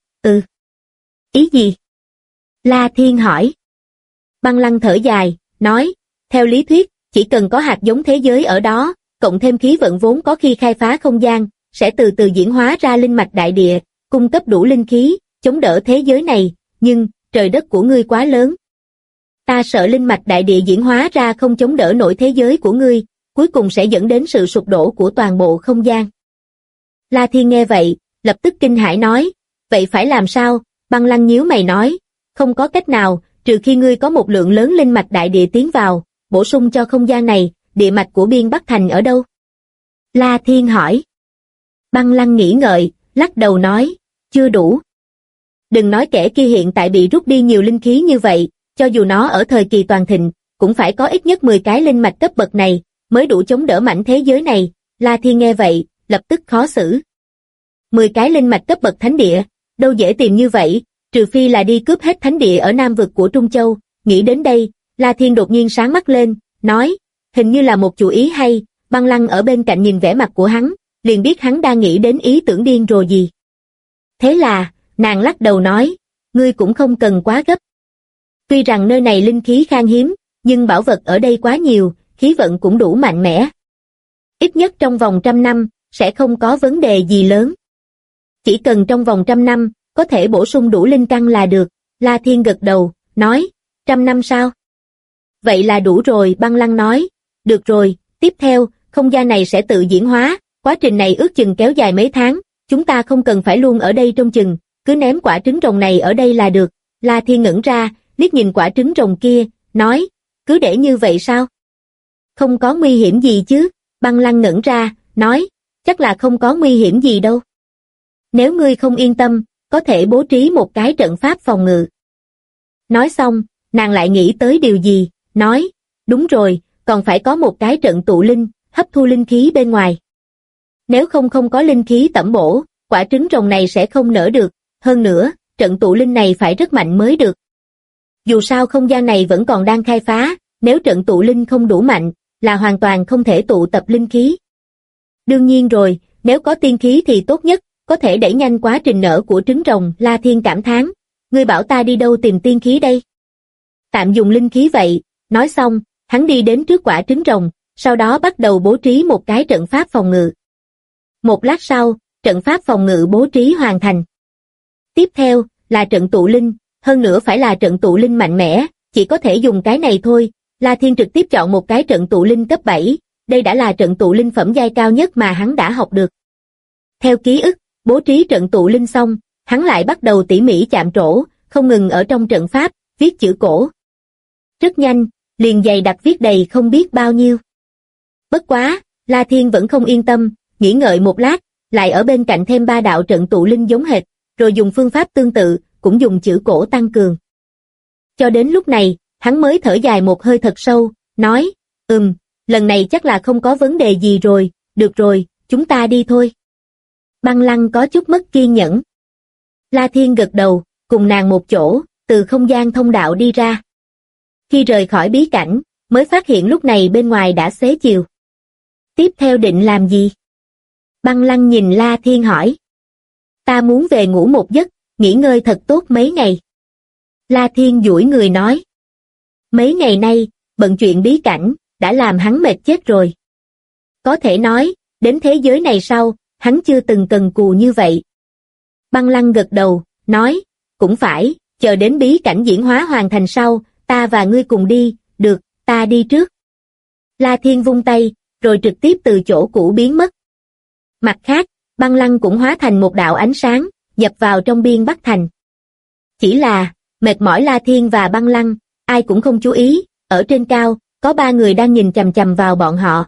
B: Ý gì? La Thiên hỏi. Băng Lăng thở dài, nói, theo lý thuyết, chỉ cần có hạt giống thế giới ở đó, cộng thêm khí vận vốn có khi khai phá không gian, sẽ từ từ diễn hóa ra linh mạch đại địa, cung cấp đủ linh khí, chống đỡ thế giới này, nhưng, trời đất của ngươi quá lớn. Ta sợ linh mạch đại địa diễn hóa ra không chống đỡ nổi thế giới của ngươi, cuối cùng sẽ dẫn đến sự sụp đổ của toàn bộ không gian. La Thiên nghe vậy, lập tức kinh hãi nói, vậy phải làm sao? Băng Lăng nhíu mày nói, không có cách nào, trừ khi ngươi có một lượng lớn linh mạch đại địa tiến vào, bổ sung cho không gian này, địa mạch của Biên Bắc Thành ở đâu? La Thiên hỏi. Băng Lăng nghĩ ngợi, lắc đầu nói, chưa đủ. Đừng nói kẻ kia hiện tại bị rút đi nhiều linh khí như vậy, cho dù nó ở thời kỳ toàn thịnh, cũng phải có ít nhất 10 cái linh mạch cấp bậc này, mới đủ chống đỡ mảnh thế giới này. La Thiên nghe vậy, lập tức khó xử. 10 cái linh mạch cấp bậc thánh địa, đâu dễ tìm như vậy, trừ phi là đi cướp hết thánh địa ở Nam vực của Trung Châu. Nghĩ đến đây, La Thiên đột nhiên sáng mắt lên, nói, hình như là một chủ ý hay. Băng Lăng ở bên cạnh nhìn vẻ mặt của hắn, liền biết hắn đang nghĩ đến ý tưởng điên rồ gì. Thế là, nàng lắc đầu nói, ngươi cũng không cần quá gấp. Tuy rằng nơi này linh khí khan hiếm, nhưng bảo vật ở đây quá nhiều, khí vận cũng đủ mạnh mẽ. Ít nhất trong vòng 100 năm, sẽ không có vấn đề gì lớn. Chỉ cần trong vòng 100 năm, có thể bổ sung đủ linh căn là được. La Thiên gật đầu, nói, 100 năm sao? Vậy là đủ rồi. Băng Lăng nói, được rồi, tiếp theo, không gian này sẽ tự diễn hóa, quá trình này ước chừng kéo dài mấy tháng, chúng ta không cần phải luôn ở đây trông chừng, cứ ném quả trứng rồng này ở đây là được. La Thiên ngẩn ra, liếc nhìn quả trứng rồng kia, nói, cứ để như vậy sao? Không có nguy hiểm gì chứ? Băng Lăng ngẩn ra, nói, chắc là không có nguy hiểm gì đâu. Nếu ngươi không yên tâm, có thể bố trí một cái trận pháp phòng ngự. Nói xong, nàng lại nghĩ tới điều gì, nói, đúng rồi, còn phải có một cái trận tụ linh, hấp thu linh khí bên ngoài. Nếu không có linh khí tẩm bổ, quả trứng rồng này sẽ không nở được, hơn nữa, trận tụ linh này phải rất mạnh mới được. Dù sao không gian này vẫn còn đang khai phá, nếu trận tụ linh không đủ mạnh, là hoàn toàn không thể tụ tập linh khí. Đương nhiên rồi, nếu có tiên khí thì tốt nhất, có thể đẩy nhanh quá trình nở của trứng rồng. La Thiên cảm thán, ngươi bảo ta đi đâu tìm tiên khí đây? Tạm dùng linh khí vậy. Nói xong, hắn đi đến trước quả trứng rồng, sau đó bắt đầu bố trí một cái trận pháp phòng ngự. Một lát sau, trận pháp phòng ngự bố trí hoàn thành. Tiếp theo, là trận tụ linh, hơn nữa phải là trận tụ linh mạnh mẽ, chỉ có thể dùng cái này thôi. La Thiên trực tiếp chọn một cái trận tụ linh cấp 7, đây đã là trận tụ linh phẩm giai cao nhất mà hắn đã học được. Theo ký ức, bố trí trận tụ linh xong, hắn lại bắt đầu tỉ mỉ chạm trổ, không ngừng ở trong trận pháp, viết chữ cổ. Rất nhanh, liền dày đặc viết đầy không biết bao nhiêu. Bất quá, La Thiên vẫn không yên tâm, nghĩ ngợi một lát, lại ở bên cạnh thêm 3 đạo trận tụ linh giống hệt, rồi dùng phương pháp tương tự, cũng dùng chữ cổ tăng cường. Cho đến lúc này, hắn mới thở dài một hơi thật sâu, nói, lần này chắc là không có vấn đề gì rồi, được rồi, chúng ta đi thôi. Băng Lăng có chút mất kiên nhẫn. La Thiên gật đầu, cùng nàng một chỗ, từ không gian thông đạo đi ra. Khi rời khỏi bí cảnh, mới phát hiện lúc này bên ngoài đã xế chiều. Tiếp theo định làm gì? Băng Lăng nhìn La Thiên hỏi. Ta muốn về ngủ một giấc, nghỉ ngơi thật tốt mấy ngày. La Thiên duỗi người nói. Mấy ngày nay, bận chuyện bí cảnh, đã làm hắn mệt chết rồi. Có thể nói, đến thế giới này sau, hắn chưa từng cần cù như vậy. Băng Lăng gật đầu, nói, cũng phải, chờ đến bí cảnh diễn hóa hoàn thành sau, ta và ngươi cùng đi, được, ta đi trước. La Thiên vung tay, rồi trực tiếp từ chỗ cũ biến mất. Mặt khác, Băng Lăng cũng hóa thành một đạo ánh sáng, nhập vào trong biên Bắc Thành. Chỉ là, mệt mỏi La Thiên và Băng Lăng, ai cũng không chú ý, ở trên cao, có 3 người đang nhìn chằm chằm vào bọn họ.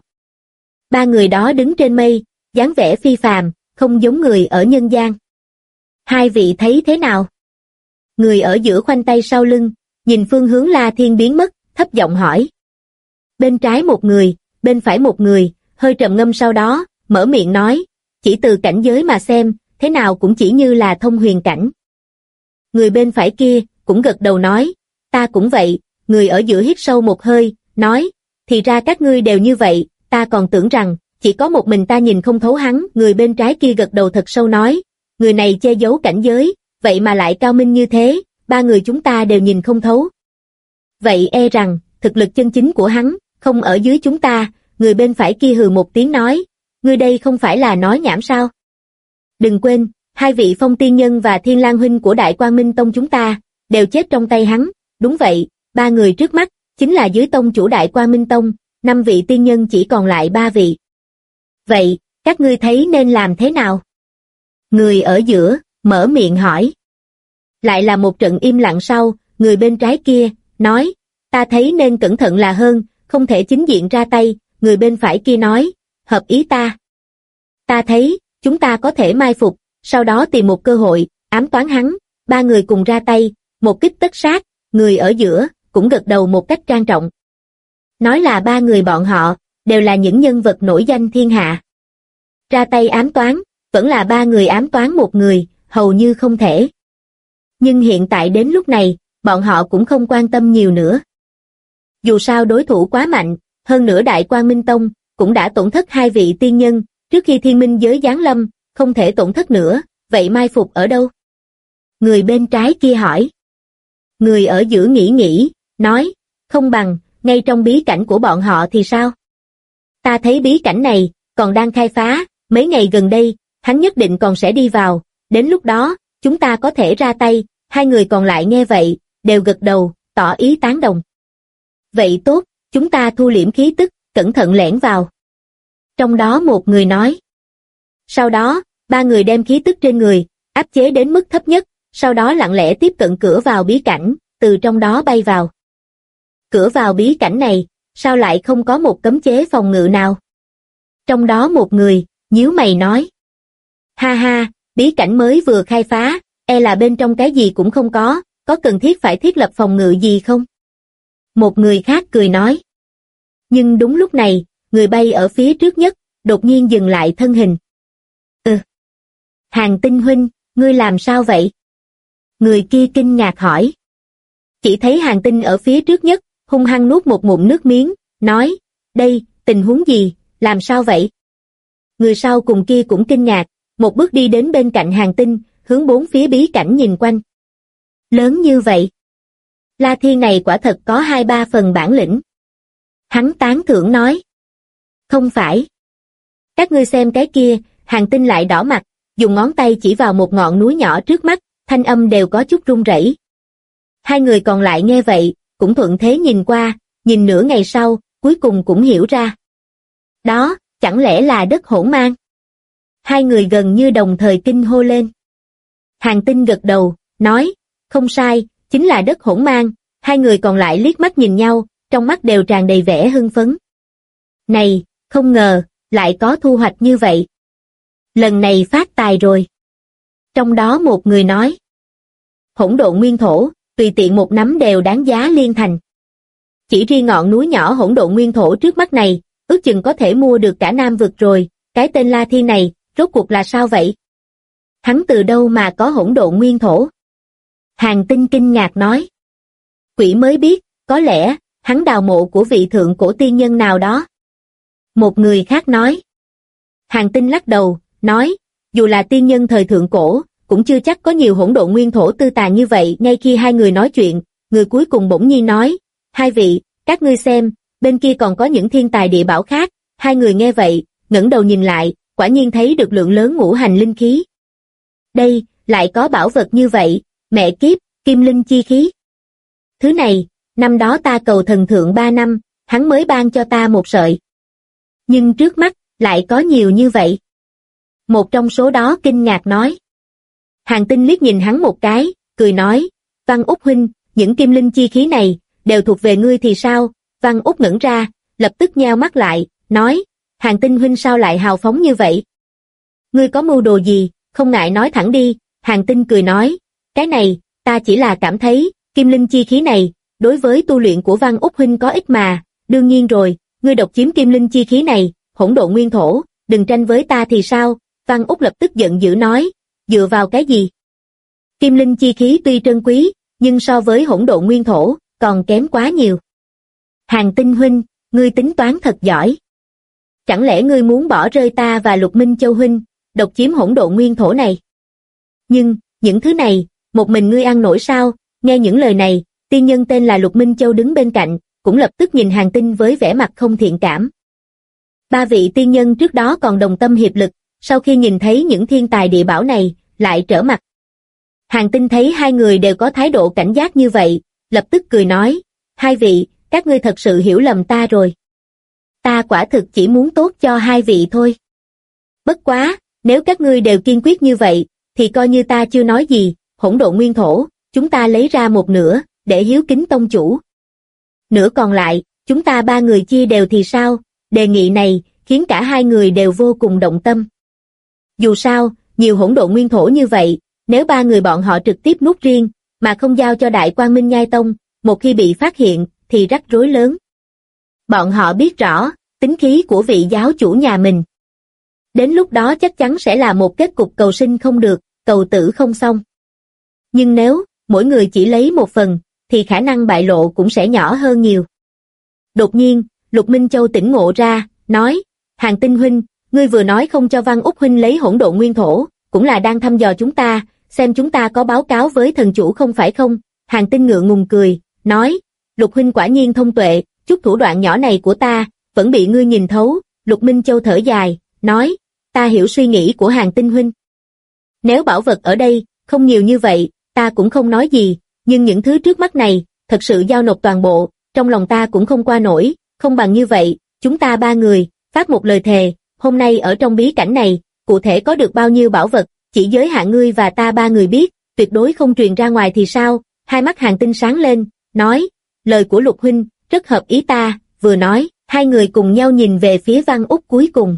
B: 3 người đó đứng trên mây, dáng vẻ phi phàm, không giống người ở nhân gian. Hai vị thấy thế nào? Người ở giữa khoanh tay sau lưng, nhìn phương hướng La Thiên biến mất, thấp giọng hỏi. Bên trái một người, bên phải một người, hơi trầm ngâm sau đó, mở miệng nói, chỉ từ cảnh giới mà xem, thế nào cũng chỉ như là thông huyền cảnh. Người bên phải kia, cũng gật đầu nói, ta cũng vậy, người ở giữa hít sâu một hơi, nói, thì ra các ngươi đều như vậy, ta còn tưởng rằng, chỉ có một mình ta nhìn không thấu hắn. Người bên trái kia gật đầu thật sâu nói, người này che giấu cảnh giới, vậy mà lại cao minh như thế, 3 người chúng ta đều nhìn không thấu. Vậy e rằng, thực lực chân chính của hắn, không ở dưới chúng ta. Người bên phải kia hừ một tiếng nói, ngươi đây không phải là nói nhảm sao? Đừng quên, 2 vị Phong Tiên Nhân và Thiên Lang Huynh của Đại Quang Minh Tông chúng ta, đều chết trong tay hắn. Đúng vậy, 3 người trước mắt, chính là dưới tông chủ Đại Quang Minh Tông, 5 vị tiên nhân chỉ còn lại 3 vị. Vậy, các ngươi thấy nên làm thế nào? Người ở giữa, mở miệng hỏi. Lại là một trận im lặng sau, người bên trái kia, nói, ta thấy nên cẩn thận là hơn, không thể chính diện ra tay. Người bên phải kia nói, hợp ý ta. Ta thấy, chúng ta có thể mai phục, sau đó tìm một cơ hội, ám toán hắn. 3 người cùng ra tay, một kích tất sát. Người ở giữa, cũng gật đầu một cách trang trọng. Nói là 3 người bọn họ, đều là những nhân vật nổi danh thiên hạ. Ra tay ám toán, vẫn là 3 người ám toán một người, hầu như không thể. Nhưng hiện tại đến lúc này, bọn họ cũng không quan tâm nhiều nữa. Dù sao đối thủ quá mạnh, hơn nữa Đại Quang Minh Tông cũng đã tổn thất 2 vị tiên nhân, trước khi thiên minh giới giáng lâm, không thể tổn thất nữa, vậy mai phục ở đâu? Người bên trái kia hỏi. Người ở giữa nghĩ, nói, không bằng, ngay trong bí cảnh của bọn họ thì sao? Ta thấy bí cảnh này, còn đang khai phá, mấy ngày gần đây, hắn nhất định còn sẽ đi vào, đến lúc đó, chúng ta có thể ra tay. 2 người còn lại nghe vậy, đều gật đầu, tỏ ý tán đồng. Vậy tốt, chúng ta thu liễm khí tức, cẩn thận lẻn vào. Trong đó một người nói. Sau đó, 3 người đem khí tức trên người, áp chế đến mức thấp nhất, sau đó lặng lẽ tiếp cận cửa vào bí cảnh, từ trong đó bay vào. Cửa vào bí cảnh này, sao lại không có một cấm chế phòng ngự nào? Trong đó một người, nhíu mày nói. Ha ha, bí cảnh mới vừa khai phá, e là bên trong cái gì cũng không có cần thiết phải thiết lập phòng ngự gì không? Một người khác cười nói. Nhưng đúng lúc này, người bay ở phía trước nhất, đột nhiên dừng lại thân hình. Hàn Tinh huynh, ngươi làm sao vậy? Người kia kinh ngạc hỏi. Chỉ thấy Hàn Tinh ở phía trước nhất, hung hăng nuốt một ngụm nước miếng, nói, đây, tình huống gì, làm sao vậy? Người sau cùng kia cũng kinh ngạc, một bước đi đến bên cạnh Hàn Tinh, hướng 4 phía bí cảnh nhìn quanh. Lớn như vậy. La Thiên này quả thật có 2-3 phần bản lĩnh. Hắn tán thưởng nói. Không phải. Các ngươi xem cái kia, Hàn Tinh lại đỏ mặt, dùng ngón tay chỉ vào một ngọn núi nhỏ trước mắt, thanh âm đều có chút run rẩy. 2 người còn lại nghe vậy, cũng thuận thế nhìn qua, nhìn nửa ngày sau, cuối cùng cũng hiểu ra. Đó, chẳng lẽ là đất hỗn mang? 2 người gần như đồng thời kinh hô lên. Hàn Tinh gật đầu, nói, không sai, chính là đất hỗn mang. Hai người còn lại liếc mắt nhìn nhau, trong mắt đều tràn đầy vẻ hưng phấn. Này, không ngờ, lại có thu hoạch như vậy. Lần này phát tài rồi. Trong đó một người nói. Hỗn độn nguyên thổ, tùy tiện một nắm đều đáng giá liên thành. Chỉ riêng ngọn núi nhỏ hỗn độn nguyên thổ trước mắt này, ước chừng có thể mua được cả Nam vực rồi, cái tên La Thiên này, rốt cuộc là sao vậy? Hắn từ đâu mà có hỗn độn nguyên thổ? Hàn Tinh kinh ngạc nói. Quỷ mới biết, có lẽ, hắn đào mộ của vị thượng cổ tiên nhân nào đó. Một người khác nói. Hàn Tinh lắc đầu, nói, dù là tiên nhân thời thượng cổ, cũng chưa chắc có nhiều hỗn độn nguyên thổ tư tàn như vậy. Ngay khi hai người nói chuyện, người cuối cùng bỗng nhiên nói, hai vị, các ngươi xem, bên kia còn có những thiên tài địa bảo khác. Hai người nghe vậy, ngẩng đầu nhìn lại, quả nhiên thấy được lượng lớn ngũ hành linh khí. Đây, lại có bảo vật như vậy, mẹ kiếp, kim linh chi khí. Thứ này, năm đó ta cầu thần thượng 3 năm, hắn mới ban cho ta một sợi. Nhưng trước mắt, lại có nhiều như vậy. Một trong số đó kinh ngạc nói. Hàn Tinh liếc nhìn hắn một cái, cười nói, Văn Úc huynh, những kim linh chi khí này, đều thuộc về ngươi thì sao? Văn Úc ngẩn ra, lập tức nheo mắt lại, nói, Hàn Tinh huynh sao lại hào phóng như vậy? Ngươi có mưu đồ gì, không ngại nói thẳng đi. Hàn Tinh cười nói, cái này, ta chỉ là cảm thấy, kim linh chi khí này, đối với tu luyện của Văn Úc huynh có ích mà. Đương nhiên rồi, ngươi độc chiếm kim linh chi khí này, hỗn độn nguyên thổ, đừng tranh với ta thì sao? Văn Úc lập tức giận dữ nói, dựa vào cái gì? Kim linh chi khí tuy trân quý, nhưng so với hỗn độn nguyên thổ, còn kém quá nhiều. Hàn Tinh huynh, ngươi tính toán thật giỏi. Chẳng lẽ ngươi muốn bỏ rơi ta và Lục Minh Châu huynh, độc chiếm hỗn độn nguyên thổ này? Nhưng, những thứ này, một mình ngươi ăn nổi sao? Nghe những lời này, tiên nhân tên là Lục Minh Châu đứng bên cạnh, cũng lập tức nhìn Hàn Tinh với vẻ mặt không thiện cảm. Ba vị tiên nhân trước đó còn đồng tâm hiệp lực, sau khi nhìn thấy những thiên tài địa bảo này, lại trở mặt. Hàn Tinh thấy hai người đều có thái độ cảnh giác như vậy, lập tức cười nói, hai vị, các ngươi thật sự hiểu lầm ta rồi. Ta quả thực chỉ muốn tốt cho hai vị thôi. Bất quá, nếu các ngươi đều kiên quyết như vậy, thì coi như ta chưa nói gì, hỗn độn nguyên thổ, chúng ta lấy ra một nửa, để hiếu kính tông chủ. Nửa còn lại, chúng ta ba người chia đều thì sao? Đề nghị này, khiến cả hai người đều vô cùng động tâm. Dù sao, nhiều hỗn độn nguyên thổ như vậy, nếu ba người bọn họ trực tiếp nuốt riêng, mà không giao cho Đại Quang Minh Nhai Tông, một khi bị phát hiện, thì rắc rối lớn. Bọn họ biết rõ, tính khí của vị giáo chủ nhà mình. Đến lúc đó chắc chắn sẽ là một kết cục cầu sinh không được, cầu tử không xong. Nhưng nếu, mỗi người chỉ lấy một phần, thì khả năng bại lộ cũng sẽ nhỏ hơn nhiều. Đột nhiên, Lục Minh Châu tỉnh ngộ ra, nói, Hàn Tinh huynh, ngươi vừa nói không cho Văn Úc huynh lấy hỗn độn nguyên thổ, cũng là đang thăm dò chúng ta, xem chúng ta có báo cáo với thần chủ không phải không? Hàn Tinh ngượng ngùng cười, nói, Lục huynh quả nhiên thông tuệ, chút thủ đoạn nhỏ này của ta, vẫn bị ngươi nhìn thấu. Lục Minh Châu thở dài, nói, ta hiểu suy nghĩ của Hàn Tinh huynh. Nếu bảo vật ở đây, không nhiều như vậy, ta cũng không nói gì, nhưng những thứ trước mắt này, thật sự giao nộp toàn bộ, trong lòng ta cũng không qua nổi, không bằng như vậy, chúng ta ba người, phát một lời thề, hôm nay ở trong bí cảnh này, cụ thể có được bao nhiêu bảo vật, chỉ giới hạn ngươi và ta ba người biết, tuyệt đối không truyền ra ngoài thì sao? Hai mắt Hàn Tinh sáng lên, nói, lời của Lục huynh, rất hợp ý ta, vừa nói, hai người cùng nhau nhìn về phía Văn Úc cuối cùng.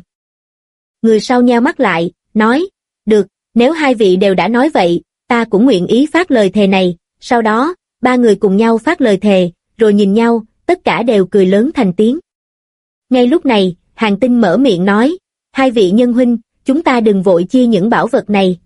B: Người sau nheo mắt lại, nói, được, nếu hai vị đều đã nói vậy, ta cũng nguyện ý phát lời thề này. Sau đó, ba người cùng nhau phát lời thề, rồi nhìn nhau, tất cả đều cười lớn thành tiếng. Ngay lúc này, Hàn Tinh mở miệng nói, hai vị nhân huynh, chúng ta đừng vội chia những bảo vật này.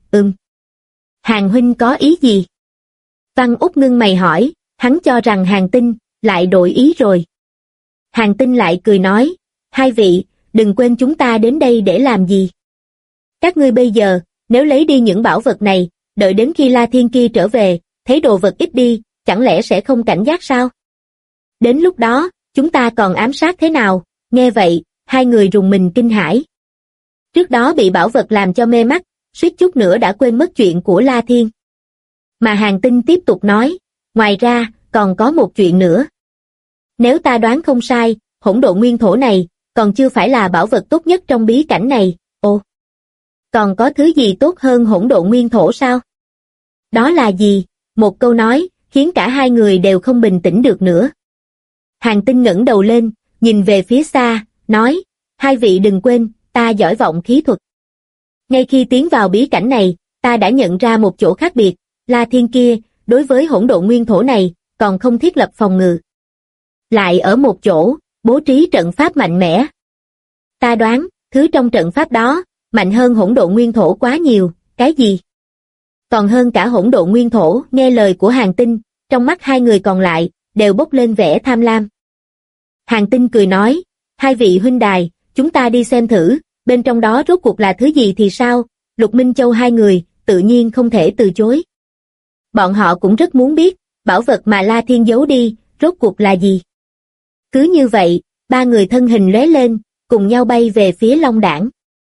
B: Hàn huynh có ý gì? Văn Úc ngưng mày hỏi, hắn cho rằng Hàn Tinh lại đổi ý rồi. Hàn Tinh lại cười nói, hai vị, đừng quên chúng ta đến đây để làm gì. Các ngươi bây giờ, nếu lấy đi những bảo vật này, đợi đến khi La Thiên kia trở về, thấy đồ vật ít đi, chẳng lẽ sẽ không cảnh giác sao? Đến lúc đó, chúng ta còn ám sát thế nào? Nghe vậy, hai người rùng mình kinh hãi. Trước đó bị bảo vật làm cho mê mắt, suýt chút nữa đã quên mất chuyện của La Thiên. Mà Hàn Tinh tiếp tục nói, ngoài ra, còn có một chuyện nữa. Nếu ta đoán không sai, hỗn độn nguyên thổ này, còn chưa phải là bảo vật tốt nhất trong bí cảnh này. Ồ, còn có thứ gì tốt hơn hỗn độn nguyên thổ sao? Đó là gì? một câu nói, khiến cả hai người đều không bình tĩnh được nữa. Hàn Tinh ngẩng đầu lên, nhìn về phía xa, nói, hai vị đừng quên, ta giỏi vọng khí thuật. Ngay khi tiến vào bí cảnh này, ta đã nhận ra một chỗ khác biệt, La Thiên kia, đối với hỗn độn nguyên thổ này, còn không thiết lập phòng ngự. Lại ở một chỗ, bố trí trận pháp mạnh mẽ. Ta đoán, thứ trong trận pháp đó, mạnh hơn hỗn độn nguyên thổ quá nhiều, cái gì? Còn hơn cả hỗn độn nguyên thổ, nghe lời của Hàn Tinh, trong mắt hai người còn lại, đều bốc lên vẻ tham lam. Hàn Tinh cười nói, hai vị huynh đài, chúng ta đi xem thử, bên trong đó rốt cuộc là thứ gì thì sao? Lục Minh Châu hai người, tự nhiên không thể từ chối. Bọn họ cũng rất muốn biết, bảo vật mà La Thiên giấu đi, rốt cuộc là gì? Cứ như vậy, ba người thân hình lóe lên, cùng nhau bay về phía Long Đảng.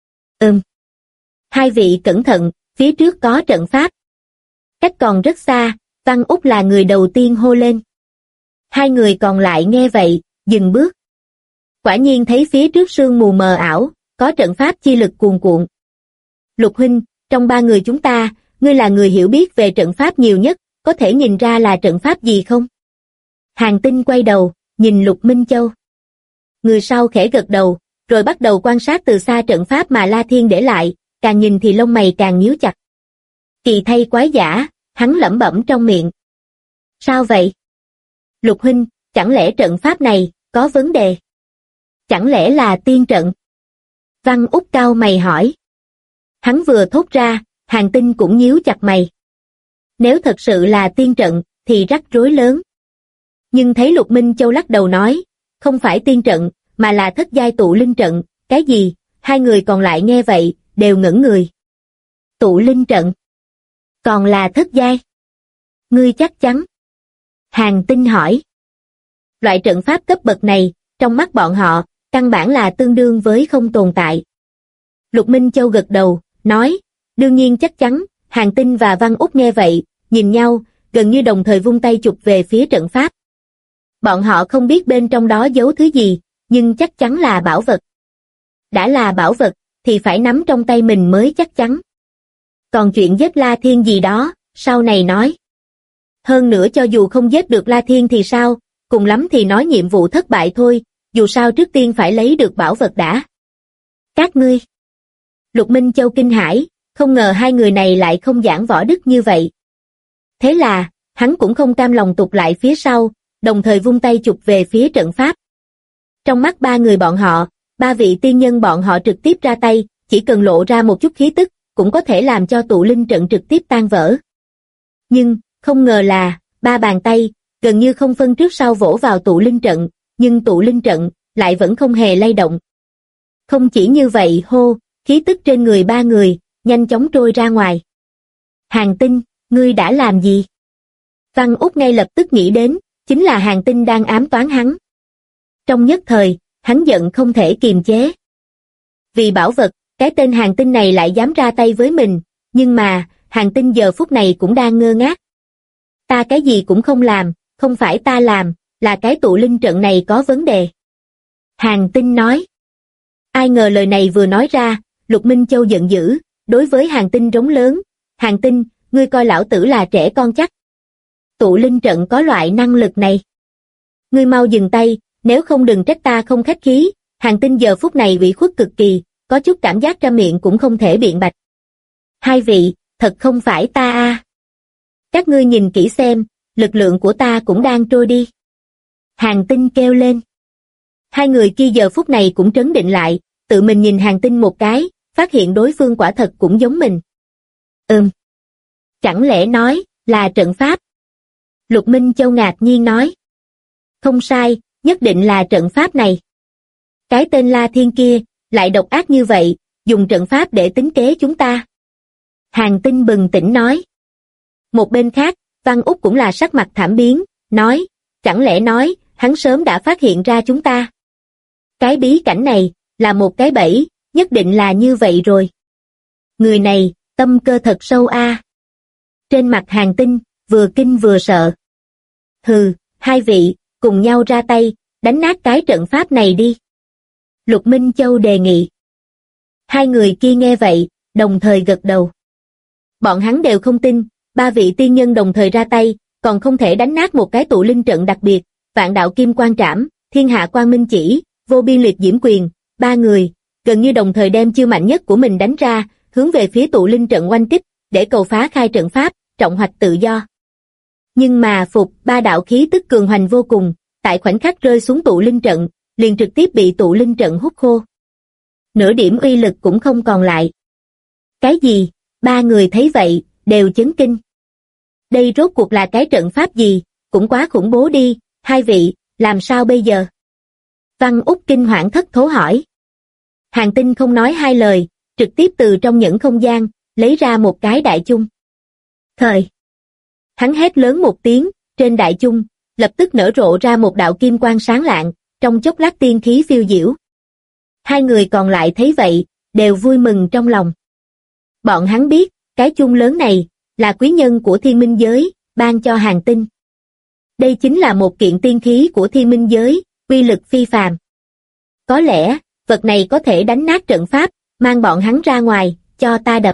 B: Hai vị cẩn thận, phía trước có trận pháp. Cách còn rất xa, Văn Úc là người đầu tiên hô lên. Hai người còn lại nghe vậy, dừng bước. Quả nhiên thấy phía trước sương mù mờ ảo, có trận pháp chi lực cuồn cuộn. Lục huynh, trong ba người chúng ta, ngươi là người hiểu biết về trận pháp nhiều nhất, có thể nhìn ra là trận pháp gì không? Hàn Tinh quay đầu, nhìn Lục Minh Châu. Người sau khẽ gật đầu, rồi bắt đầu quan sát từ xa trận pháp mà La Thiên để lại, càng nhìn thì lông mày càng nhíu chặt. Kỳ thay quái giả, hắn lẩm bẩm trong miệng. Sao vậy? Lục huynh, chẳng lẽ trận pháp này có vấn đề? Chẳng lẽ là tiên trận? Văn Úc cau mày hỏi. Hắn vừa thốt ra, Hàn Tinh cũng nhíu chặt mày. Nếu thật sự là tiên trận, thì rắc rối lớn. Nhưng thấy Lục Minh Châu lắc đầu nói, không phải tiên trận, mà là thất giai tụ linh trận, cái gì? Hai người còn lại nghe vậy, đều ngẩn người. Tụ linh trận? Còn là thất giai? Ngươi chắc chắn? Hàn Tinh hỏi. Loại trận pháp cấp bậc này, trong mắt bọn họ, căn bản là tương đương với không tồn tại. Lục Minh Châu gật đầu, nói, đương nhiên chắc chắn. Hàn Tinh và Văn Úc nghe vậy, nhìn nhau, gần như đồng thời vung tay chụp về phía trận pháp. Bọn họ không biết bên trong đó giấu thứ gì, nhưng chắc chắn là bảo vật. Đã là bảo vật, thì phải nắm trong tay mình mới chắc chắn. Còn chuyện giết La Thiên gì đó, sau này nói. Hơn nữa cho dù không giết được La Thiên thì sao, cùng lắm thì nói nhiệm vụ thất bại thôi, dù sao trước tiên phải lấy được bảo vật đã. Các ngươi. Lục Minh Châu kinh hãi, không ngờ hai người này lại không giảng võ đức như vậy. Thế là, hắn cũng không cam lòng tụt lại phía sau, đồng thời vung tay chụp về phía trận pháp. Trong mắt ba người bọn họ, ba vị tiên nhân bọn họ trực tiếp ra tay, chỉ cần lộ ra một chút khí tức, cũng có thể làm cho tụ linh trận trực tiếp tan vỡ. Nhưng, không ngờ là, ba bàn tay, gần như không phân trước sau vỗ vào tụ linh trận, nhưng tụ linh trận, lại vẫn không hề lay động. Không chỉ như vậy hô, khí tức trên người ba người, nhanh chóng trôi ra ngoài. Hàn Tinh, ngươi đã làm gì? Văn Úc ngay lập tức nghĩ đến, chính là Hàn Tinh đang ám toán hắn. Trong nhất thời, hắn giận không thể kiềm chế. Vì bảo vật, cái tên Hàn Tinh này lại dám ra tay với mình, nhưng mà, Hàn Tinh giờ phút này cũng đang ngơ ngác. Ta cái gì cũng không làm, không phải ta làm, là cái tụ linh trận này có vấn đề. Hàn Tinh nói. Ai ngờ lời này vừa nói ra, Lục Minh Châu giận dữ, đối với Hàn Tinh rống lớn. Hàn Tinh, ngươi coi lão tử là trẻ con chắc. Tụ linh trận có loại năng lực này. Ngươi mau dừng tay, nếu không đừng trách ta không khách khí. Hàn Tinh giờ phút này ủy khuất cực kỳ, có chút cảm giác ra miệng cũng không thể biện bạch. Hai vị, thật không phải ta a. Các ngươi nhìn kỹ xem, lực lượng của ta cũng đang trôi đi. Hàn Tinh kêu lên. Hai người kia giờ phút này cũng trấn định lại, tự mình nhìn Hàn Tinh một cái, phát hiện đối phương quả thật cũng giống mình. Chẳng lẽ nói, là trận pháp? Lục Minh Châu ngạc nhiên nói. Không sai, nhất định là trận pháp này. Cái tên La Thiên kia, lại độc ác như vậy, dùng trận pháp để tính kế chúng ta. Hàn Tinh bừng tỉnh nói. Một bên khác, Văn Úc cũng là sắc mặt thảm biến, nói, chẳng lẽ nói, hắn sớm đã phát hiện ra chúng ta. Cái bí cảnh này, là một cái bẫy, nhất định là như vậy rồi. Người này, tâm cơ thật sâu a. Trên mặt Hàn Tinh, vừa kinh vừa sợ. Hừ, hai vị, cùng nhau ra tay, đánh nát cái trận pháp này đi. Lục Minh Châu đề nghị. Hai người kia nghe vậy, đồng thời gật đầu. Bọn hắn đều không tin, ba vị tiên nhân đồng thời ra tay, còn không thể đánh nát một cái tụ linh trận đặc biệt, vạn đạo kim quang trảm, thiên hạ quang minh chỉ, vô biên liệt diễm quyền, ba người, gần như đồng thời đem chiêu mạnh nhất của mình đánh ra, hướng về phía tụ linh trận oanh kích, để cầu phá khai trận pháp, trọng hoạch tự do. Nhưng mà ba đạo khí tức cường hoành vô cùng, tại khoảnh khắc rơi xuống tụ linh trận, liền trực tiếp bị tụ linh trận hút khô. Nửa điểm uy lực cũng không còn lại. Cái gì? Ba người thấy vậy, đều chấn kinh. Đây rốt cuộc là cái trận pháp gì, cũng quá khủng bố đi, hai vị, làm sao bây giờ? Văn Úc kinh hoảng thất thố hỏi. Hàn Tinh không nói hai lời, trực tiếp từ trong nhẫn không gian, lấy ra một cái đại chung. Thời! Hắn hét lớn một tiếng, trên đại chung, lập tức nở rộ ra một đạo kim quang sáng lạng, trong chốc lát tiên khí phiêu diễu. Hai người còn lại thấy vậy, đều vui mừng trong lòng. Bọn hắn biết, cái chung lớn này, là quý nhân của thiên minh giới, ban cho Hàn Tinh. Đây chính là một kiện tiên khí của thiên minh giới, uy lực phi phàm. Có lẽ, vật này có thể đánh nát trận pháp, mang bọn hắn ra ngoài, cho ta đập.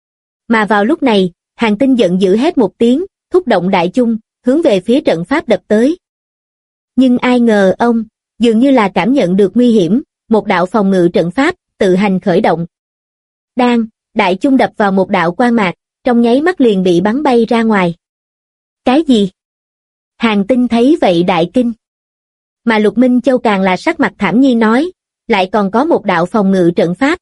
B: Mà vào lúc này, Hàn Tinh giận dữ hét một tiếng, thúc động đại chung, hướng về phía trận pháp đập tới. Nhưng ai ngờ ông, dường như là cảm nhận được nguy hiểm, một đạo phòng ngự trận pháp, tự hành khởi động. Đang, đại chung đập vào một đạo quang mạc, trong nháy mắt liền bị bắn bay ra ngoài. Cái gì? Hàn Tinh thấy vậy đại kinh. Mà Lục Minh Châu càng là sắc mặt thảm nhiên nói, lại còn có một đạo phòng ngự trận pháp.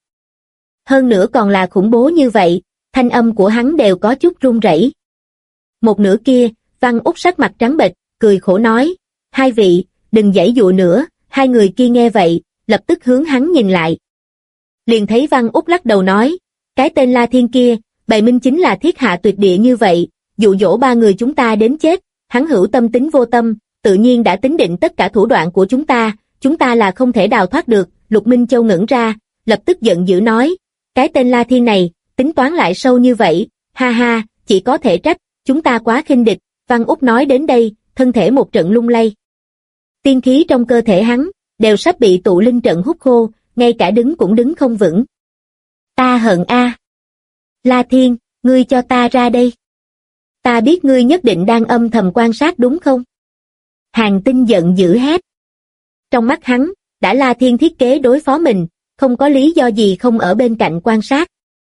B: Hơn nữa còn là khủng bố như vậy, thanh âm của hắn đều có chút run rẩy. Một nửa kia, Văn Úc sắc mặt trắng bệch, cười khổ nói, hai vị, đừng giãy dụa nữa, hai người kia nghe vậy, lập tức hướng hắn nhìn lại. Liền thấy Văn Úc lắc đầu nói, cái tên La Thiên kia, bày minh chính là thiết hạ tuyệt địa như vậy, dụ dỗ ba người chúng ta đến chết, hắn hữu tâm tính vô tâm, tự nhiên đã tính định tất cả thủ đoạn của chúng ta là không thể đào thoát được. Lục Minh Châu ngẩn ra, lập tức giận dữ nói, cái tên La Thiên này, tính toán lại sâu như vậy, ha ha, chỉ có thể trách, chúng ta quá khinh địch. Văn Úc nói đến đây, thân thể một trận lung lay. Tiên khí trong cơ thể hắn, đều sắp bị tụ linh trận hút khô, ngay cả đứng cũng đứng không vững. Ta hận a. La Thiên, ngươi cho ta ra đây. Ta biết ngươi nhất định đang âm thầm quan sát đúng không? Hàn Tinh giận dữ hét. Trong mắt hắn, đã La Thiên thiết kế đối phó mình, không có lý do gì không ở bên cạnh quan sát.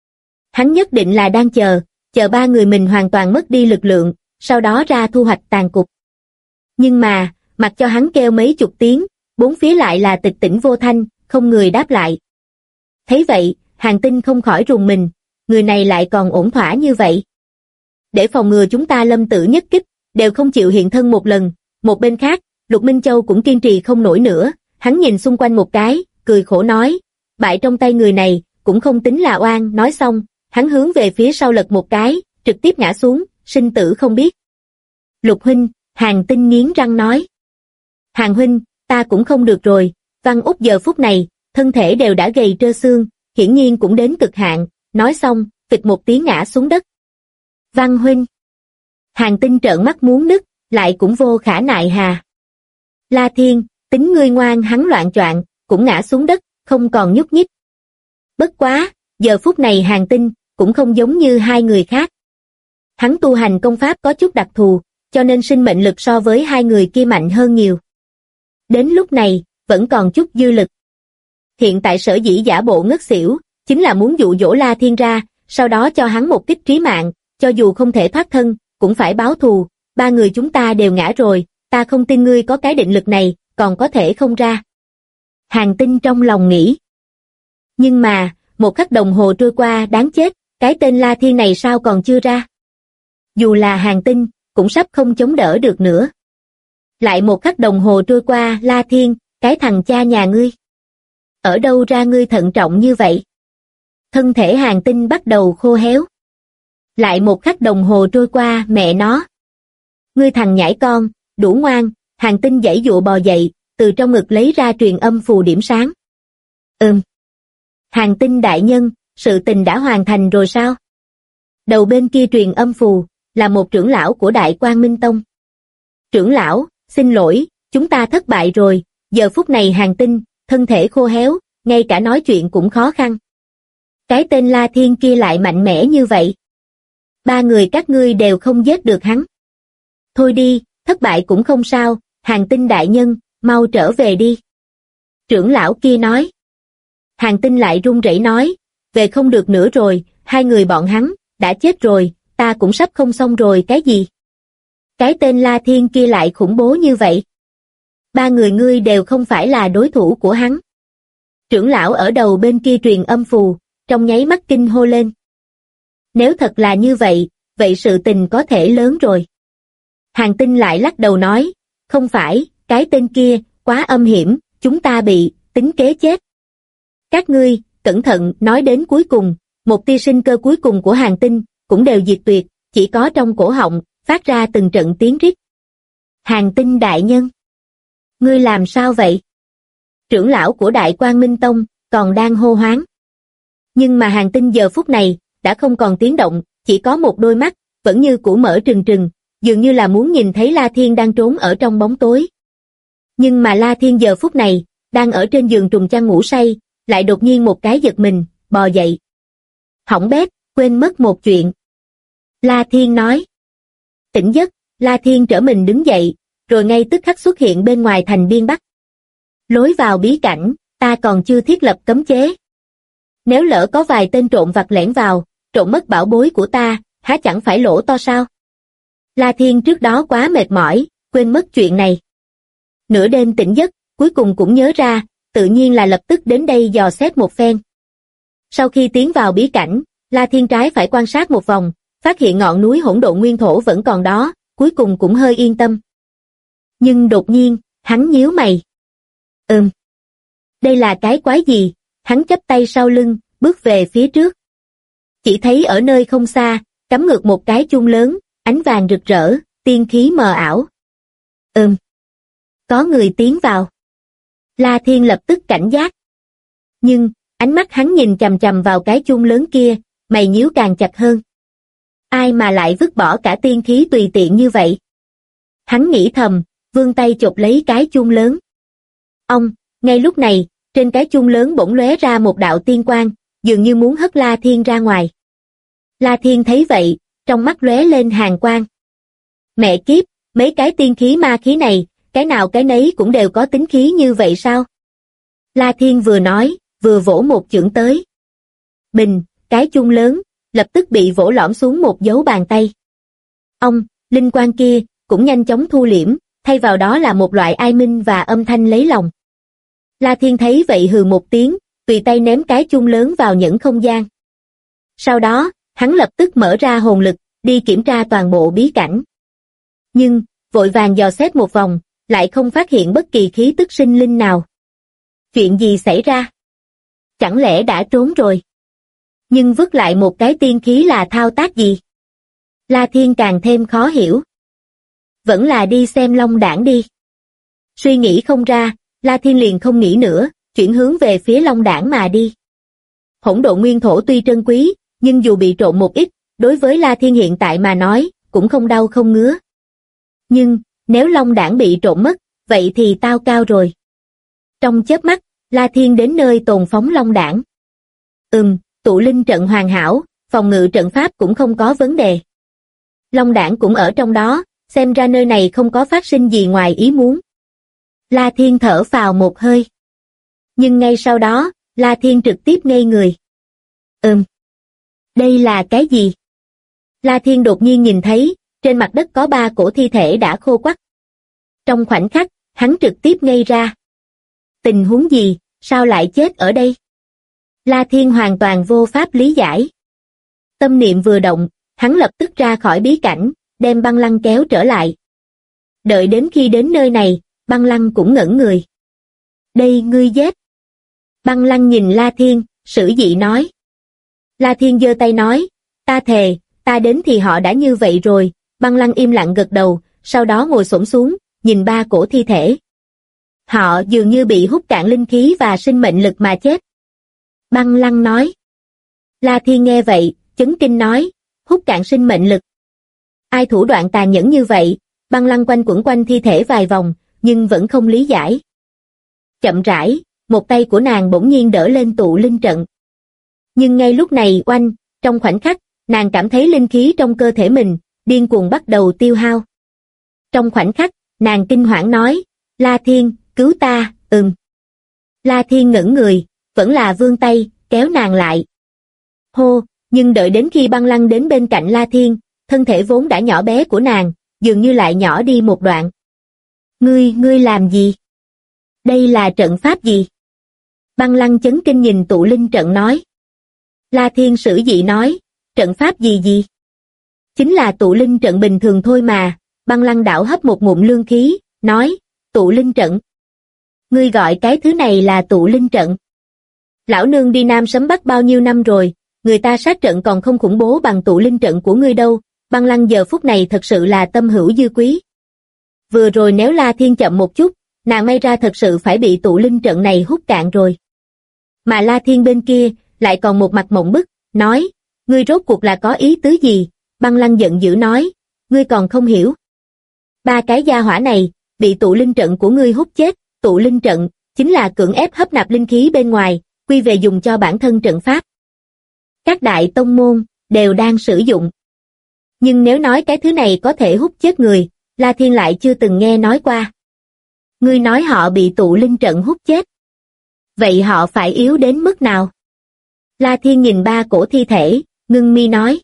B: Hắn nhất định là đang chờ ba người mình hoàn toàn mất đi lực lượng, sau đó ra thu hoạch tàn cục. Nhưng mà, mặc cho hắn kêu mấy chục tiếng, bốn phía lại là tịch tĩnh vô thanh, không người đáp lại. Thấy vậy, Hàn Tinh không khỏi rùng mình, người này lại còn ổn thỏa như vậy. Để phòng ngừa chúng ta lâm tử nhất kích, đều không chịu hiện thân một lần. Một bên khác, Lục Minh Châu cũng kiên trì không nổi nữa, hắn nhìn xung quanh một cái, cười khổ nói, bại trong tay người này, cũng không tính là oan. Nói xong, hắn hướng về phía sau lật một cái, trực tiếp ngã xuống, sinh tử không biết. Lục huynh, Hàn Tinh nghiến răng nói. Hàn huynh, ta cũng không được rồi. Văn Úc giờ phút này, thân thể đều đã gầy trơ xương, hiển nhiên cũng đến cực hạn, nói xong, phịch một tiếng ngã xuống đất. Văn huynh. Hàn Tinh trợn mắt muốn nứt, lại cũng vô khả nại hà. La Thiên, tính ngươi ngoan. Hắn loạng choạng, cũng ngã xuống đất, không còn nhúc nhích. Bất quá, giờ phút này Hàn Tinh, cũng không giống như hai người khác. Hắn tu hành công pháp có chút đặc thù, cho nên sinh mệnh lực so với hai người kia mạnh hơn nhiều. Đến lúc này, vẫn còn chút dư lực. Hiện tại sở dĩ giả bộ ngất xỉu, chính là muốn dụ dỗ La Thiên ra, sau đó cho hắn một kích trí mạng, cho dù không thể thoát thân, cũng phải báo thù. Ba người chúng ta đều ngã rồi, ta không tin ngươi có cái định lực này, còn có thể không ra. Hàn Tinh trong lòng nghĩ. Nhưng mà, một khắc đồng hồ trôi qua đáng chết, cái tên La Thiên này sao còn chưa ra? Dù là Hàn Tinh, cũng sắp không chống đỡ được nữa. Lại một khắc đồng hồ trôi qua, La Thiên, cái thằng cha nhà ngươi. Ở đâu ra ngươi thận trọng như vậy? Thân thể Hàn Tinh bắt đầu khô héo. Lại một khắc đồng hồ trôi qua, mẹ nó. Ngươi thằng nhãi con, đủ ngoan. Hàn Tinh giãy dụa bò dậy, từ trong ngực lấy ra truyền âm phù điểm sáng. Hàn Tinh đại nhân, sự tình đã hoàn thành rồi sao? Đầu bên kia truyền âm phù, là một trưởng lão của Đại Quang Minh Tông. Trưởng lão, xin lỗi, chúng ta thất bại rồi. Giờ phút này Hàn Tinh, thân thể khô héo, ngay cả nói chuyện cũng khó khăn. Cái tên La Thiên kia lại mạnh mẽ như vậy. Ba người các ngươi đều không giết được hắn. Thôi đi, thất bại cũng không sao, Hàng Tinh đại nhân, mau trở về đi. Trưởng lão kia nói. Hàng Tinh lại run rẩy nói, về không được nữa rồi, hai người bọn hắn, đã chết rồi, ta cũng sắp không xong rồi cái gì. Cái tên La Thiên kia lại khủng bố như vậy. Ba người ngươi đều không phải là đối thủ của hắn. Trưởng lão ở đầu bên kia truyền âm phù, trong nháy mắt kinh hô lên. Nếu thật là như vậy, vậy sự tình có thể lớn rồi. Hàng Tinh lại lắc đầu nói, không phải, cái tên kia, quá âm hiểm, chúng ta bị, tính kế chết. Các ngươi, cẩn thận, nói đến cuối cùng, một tia sinh cơ cuối cùng của Hàng Tinh, cũng đều diệt tuyệt, chỉ có trong cổ họng, phát ra từng trận tiếng rít. Hàng Tinh đại nhân, ngươi làm sao vậy? Trưởng lão của Đại Quang Minh Tông, còn đang hô hoáng. Nhưng mà Hàng Tinh giờ phút này, đã không còn tiếng động, chỉ có một đôi mắt, vẫn như cũ mở trừng trừng, dường như là muốn nhìn thấy La Thiên đang trốn ở trong bóng tối. Nhưng mà La Thiên giờ phút này, đang ở trên giường trùng chăn ngủ say, lại đột nhiên một cái giật mình, bò dậy. Hỏng bét, quên mất một chuyện. La Thiên nói. Tỉnh giấc, La Thiên trở mình đứng dậy, rồi ngay tức khắc xuất hiện bên ngoài thành Biên Bắc. Lối vào bí cảnh, ta còn chưa thiết lập cấm chế. Nếu lỡ có vài tên trộm vặt lẻn vào, trộm mất bảo bối của ta, há chẳng phải lỗ to sao? La Thiên trước đó quá mệt mỏi, quên mất chuyện này. Nửa đêm tỉnh giấc, cuối cùng cũng nhớ ra, tự nhiên là lập tức đến đây dò xét một phen. Sau khi tiến vào bí cảnh, La Thiên trái phải quan sát một vòng, phát hiện ngọn núi hỗn độn nguyên thổ vẫn còn đó, cuối cùng cũng hơi yên tâm. Nhưng đột nhiên, hắn nhíu mày. Đây là cái quái gì? Hắn chắp tay sau lưng, bước về phía trước. Chỉ thấy ở nơi không xa, cắm ngược một cái chuông lớn, ánh vàng rực rỡ, tiên khí mờ ảo. Có người tiến vào. La Thiên lập tức cảnh giác. Nhưng, ánh mắt hắn nhìn chằm chằm vào cái chuông lớn kia, mày nhíu càng chặt hơn. Ai mà lại vứt bỏ cả tiên khí tùy tiện như vậy? Hắn nghĩ thầm, vươn tay chộp lấy cái chuông lớn. Ngay lúc này, trên cái chuông lớn bỗng lóe ra một đạo tiên quang, dường như muốn hất La Thiên ra ngoài. La Thiên thấy vậy, trong mắt lóe lên hàn quang. Mẹ kiếp, mấy cái tiên khí ma khí này, cái nào cái nấy cũng đều có tính khí như vậy sao? La Thiên vừa nói, vừa vỗ một chưởng tới. Bình, cái chuông lớn, lập tức bị vỗ lõm xuống một dấu bàn tay. Linh quang kia, cũng nhanh chóng thu liễm, thay vào đó là một loại ai minh và âm thanh lấy lòng. La Thiên thấy vậy hừ một tiếng, tùy tay ném cái chuông lớn vào nhẫn không gian. Sau đó, hắn lập tức mở ra hồn lực, đi kiểm tra toàn bộ bí cảnh. Nhưng, vội vàng dò xét một vòng, lại không phát hiện bất kỳ khí tức sinh linh nào. Chuyện gì xảy ra? Chẳng lẽ đã trốn rồi? Nhưng vứt lại một cái tiên khí là thao tác gì? La Thiên càng thêm khó hiểu. Vẫn là đi xem Long Đảng đi. Suy nghĩ không ra, La Thiên liền không nghĩ nữa, chuyển hướng về phía Long Đảng mà đi. Hỗn độn nguyên thổ tuy trân quý, nhưng dù bị trộn một ít, đối với La Thiên hiện tại mà nói, cũng không đau không ngứa. Nhưng, nếu Long Đảng bị trộn mất, vậy thì tao cao rồi. Trong chớp mắt, La Thiên đến nơi tồn phóng Long Đảng. Tụ linh trận hoàn hảo, phòng ngự trận pháp cũng không có vấn đề. Long Đảng cũng ở trong đó, xem ra nơi này không có phát sinh gì ngoài ý muốn. La Thiên thở phào một hơi. Nhưng ngay sau đó, La Thiên trực tiếp ngây người. Đây là cái gì? La Thiên đột nhiên nhìn thấy, trên mặt đất có 3 cổ thi thể đã khô quắt. Trong khoảnh khắc, hắn trực tiếp ngây ra. Tình huống gì, sao lại chết ở đây? La Thiên hoàn toàn vô pháp lý giải. Tâm niệm vừa động, hắn lập tức ra khỏi bí cảnh, đem Băng Lăng kéo trở lại. Đợi đến khi đến nơi này, Băng Lăng cũng ngẩn người. Đây ngươi giết. Băng Lăng nhìn La Thiên, sử dị nói. La Thiên giơ tay nói, ta thề, ta đến thì họ đã như vậy rồi. Băng Lăng im lặng gật đầu, sau đó ngồi xổm xuống, nhìn 3 cổ thi thể. Họ dường như bị hút cạn linh khí và sinh mệnh lực mà chết. Băng Lăng nói. La Thiên nghe vậy, chấn kinh nói, hút cạn sinh mệnh lực. Ai thủ đoạn tàn nhẫn như vậy? Băng Lăng quanh quẩn quanh thi thể vài vòng, nhưng vẫn không lý giải. Chậm rãi, một tay của nàng bỗng nhiên đỡ lên tụ linh trận. Nhưng ngay lúc này oanh, trong khoảnh khắc, nàng cảm thấy linh khí trong cơ thể mình, điên cuồng bắt đầu tiêu hao. Trong khoảnh khắc, nàng kinh hoảng nói, La Thiên, cứu ta, La Thiên ngẩng người, vẫn là vươn tay, kéo nàng lại. Hô, nhưng đợi đến khi Băng Lăng đến bên cạnh La Thiên, thân thể vốn đã nhỏ bé của nàng, dường như lại nhỏ đi một đoạn. Ngươi làm gì? Đây là trận pháp gì? Băng Lăng chấn kinh nhìn tụ linh trận nói. La Thiên sử dị nói, trận pháp gì? Chính là tụ linh trận bình thường thôi mà. Băng Lăng đảo hấp một ngụm lương khí, nói, tụ linh trận. Ngươi gọi cái thứ này là tụ linh trận. Lão nương đi Nam Sấm Bắc bao nhiêu năm rồi, người ta sát trận còn không khủng bố bằng tụ linh trận của ngươi đâu. Băng Lăng giờ phút này thật sự là tâm hữu dư quý. Vừa rồi nếu La Thiên chậm một chút, nàng may ra thật sự phải bị tụ linh trận này hút cạn rồi. Mà La Thiên bên kia, lại còn một mặt mộng bức, nói, ngươi rốt cuộc là có ý tứ gì? Băng Lăng giận dữ nói, ngươi còn không hiểu. Ba cái gia hỏa này, bị tụ linh trận của ngươi hút chết. Tụ linh trận, chính là cưỡng ép hấp nạp linh khí bên ngoài, quy về dùng cho bản thân trận pháp. Các đại tông môn, đều đang sử dụng. Nhưng nếu nói cái thứ này có thể hút chết người, La Thiên lại chưa từng nghe nói qua. Ngươi nói họ bị tụ linh trận hút chết. Vậy họ phải yếu đến mức nào? La Thiên nhìn ba cổ thi thể, ngưng mi nói.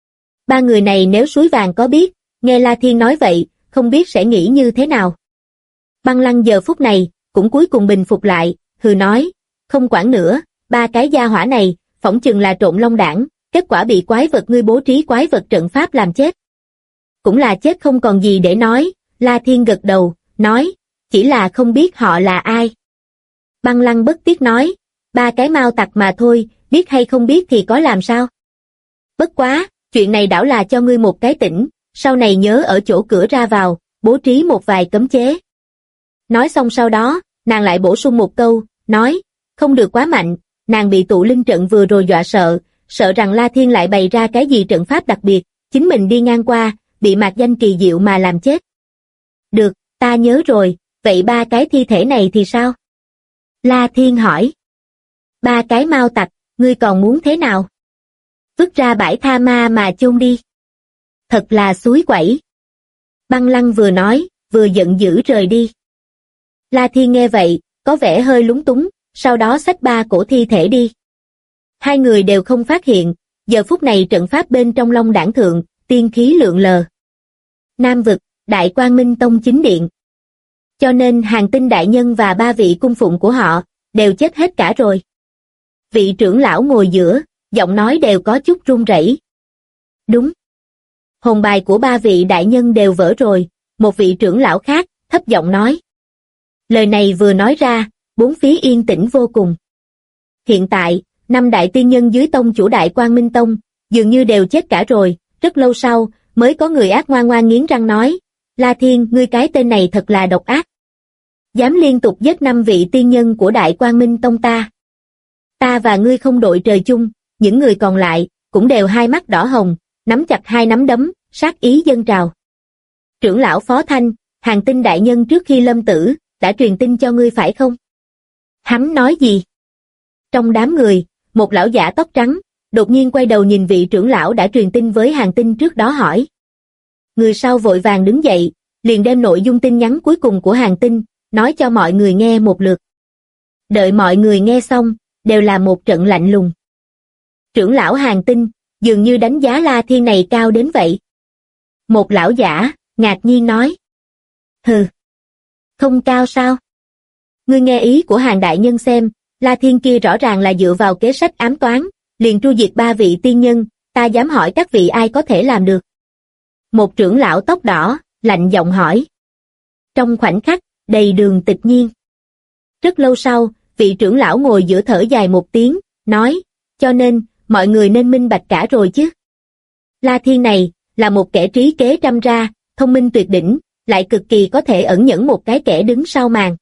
B: Ba người này nếu suối vàng có biết, nghe La Thiên nói vậy, không biết sẽ nghĩ như thế nào. Băng Lăng giờ phút này, cũng cuối cùng bình phục lại, hừ nói, không quản nữa, ba cái gia hỏa này, phỏng chừng là trộn long đảng, kết quả bị quái vật ngươi bố trí quái vật trận pháp làm chết. Cũng là chết không còn gì để nói, La Thiên gật đầu, nói, chỉ là không biết họ là ai. Băng Lăng bất tiếc nói, ba cái mao tặc mà thôi, biết hay không biết thì có làm sao. Bất quá, chuyện này đảo là cho ngươi một cái tỉnh, sau này nhớ ở chỗ cửa ra vào, bố trí một vài cấm chế. Nói xong sau đó, nàng lại bổ sung một câu, nói, không được quá mạnh, nàng bị tụ linh trận vừa rồi dọa sợ rằng La Thiên lại bày ra cái gì trận pháp đặc biệt, chính mình đi ngang qua, bị mạc danh kỳ diệu mà làm chết. Được, ta nhớ rồi, vậy ba cái thi thể này thì sao? La Thiên hỏi. Ba cái mao tặc, ngươi còn muốn thế nào? Vứt ra bãi tha ma mà chôn đi. Thật là suối quẩy. Băng Lăng vừa nói, vừa giận dữ rời đi. La Thiên nghe vậy, có vẻ hơi lúng túng, sau đó xách ba cổ thi thể đi. Hai người đều không phát hiện, giờ phút này trận pháp bên trong Long Đảng thượng, tiên khí lượn lờ. Nam vực, Đại Quang Minh Tông chính điện. Cho nên Hàng Tinh đại nhân và ba vị cung phụng của họ, đều chết hết cả rồi. Vị trưởng lão ngồi giữa, giọng nói đều có chút run rẩy. Đúng. Hồn bài của ba vị đại nhân đều vỡ rồi, một vị trưởng lão khác, thấp giọng nói. Lời này vừa nói ra, bốn phía yên tĩnh vô cùng. Hiện tại, năm đại tiên nhân dưới tông chủ Đại Quang Minh Tông, dường như đều chết cả rồi, rất lâu sau, mới có người ác ngoan ngoan nghiến răng nói, La Thiên, ngươi cái tên này thật là độc ác. Dám liên tục giết 5 vị tiên nhân của Đại Quang Minh Tông ta. Ta và ngươi không đội trời chung, những người còn lại, cũng đều hai mắt đỏ hồng, nắm chặt hai nắm đấm, sát ý dâng trào. Trưởng lão Phó Thanh, Hàng Tinh đại nhân trước khi lâm tử, đã truyền tin cho ngươi phải không? Hắn nói gì? Trong đám người, một lão giả tóc trắng, đột nhiên quay đầu nhìn vị trưởng lão đã truyền tin với Hàng Tinh trước đó hỏi. Người sau vội vàng đứng dậy, liền đem nội dung tin nhắn cuối cùng của Hàng Tinh, nói cho mọi người nghe một lượt. Đợi mọi người nghe xong, đều là một trận lạnh lùng. Trưởng lão Hàng Tinh, dường như đánh giá La Thiên này cao đến vậy. Một lão giả, ngạc nhiên nói. Hừ, không cao sao? Ngươi nghe ý của Hàng đại nhân xem, La Thiên kia rõ ràng là dựa vào kế sách ám toán, liền tru diệt 3 vị tiên nhân, ta dám hỏi các vị ai có thể làm được. Một trưởng lão tóc đỏ, lạnh giọng hỏi. Trong khoảnh khắc, đầy đường tịch nhiên. Rất lâu sau, vị trưởng lão ngồi giữa thở dài một tiếng, nói, cho nên, mọi người nên minh bạch cả rồi chứ. La Thiên này, là một kẻ trí kế trăm ra, thông minh tuyệt đỉnh, lại cực kỳ có thể ẩn nhẫn một cái kẻ đứng sau màn.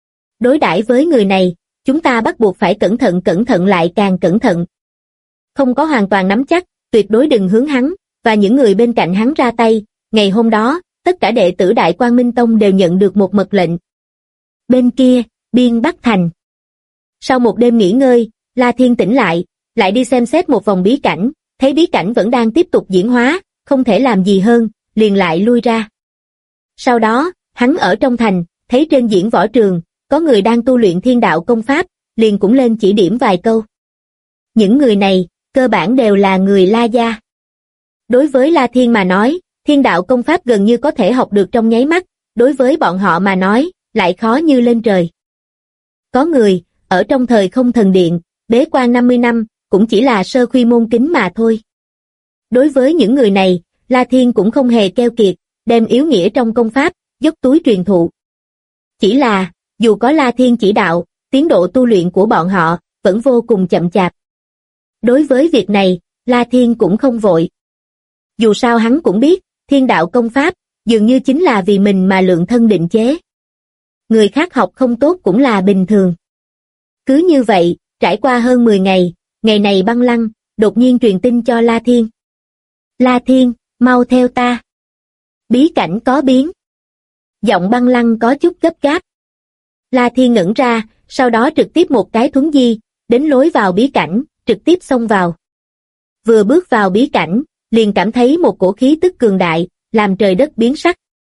B: Đối đãi với người này, chúng ta bắt buộc phải cẩn thận lại càng cẩn thận. Không có hoàn toàn nắm chắc, tuyệt đối đừng hướng hắn, và những người bên cạnh hắn ra tay. Ngày hôm đó, tất cả đệ tử Đại Quang Minh Tông đều nhận được một mật lệnh. Bên kia, Biên Bắc Thành. Sau một đêm nghỉ ngơi, La Thiên tỉnh lại đi xem xét một vòng bí cảnh, thấy bí cảnh vẫn đang tiếp tục diễn hóa, không thể làm gì hơn, liền lại lui ra. Sau đó, hắn ở trong thành, thấy trên diễn võ trường, có người đang tu luyện thiên đạo công pháp, liền cũng lên chỉ điểm vài câu. Những người này, cơ bản đều là người La gia. Đối với La Thiên mà nói, thiên đạo công pháp gần như có thể học được trong nháy mắt, đối với bọn họ mà nói, lại khó như lên trời. Có người, ở trong thời không thần điện, bế quan 50 năm, cũng chỉ là sơ khuy môn kính mà thôi. Đối với những người này, La Thiên cũng không hề keo kiệt, đem yếu nghĩa trong công pháp, dốc túi truyền thụ. Chỉ là, dù có La Thiên chỉ đạo, tiến độ tu luyện của bọn họ, vẫn vô cùng chậm chạp. Đối với việc này, La Thiên cũng không vội. Dù sao hắn cũng biết, thiên đạo công pháp, dường như chính là vì mình mà lượng thân định chế. Người khác học không tốt cũng là bình thường. Cứ như vậy, trải qua hơn 10 ngày, ngày này Băng Lăng, đột nhiên truyền tin cho La Thiên. La Thiên, mau theo ta. Bí cảnh có biến. Giọng Băng Lăng có chút gấp gáp. La Thiên ngẩn ra, sau đó trực tiếp một cái thuấn di, đến lối vào bí cảnh, trực tiếp xông vào. Vừa bước vào bí cảnh, liền cảm thấy một cổ khí tức cường đại, làm trời đất biến sắc.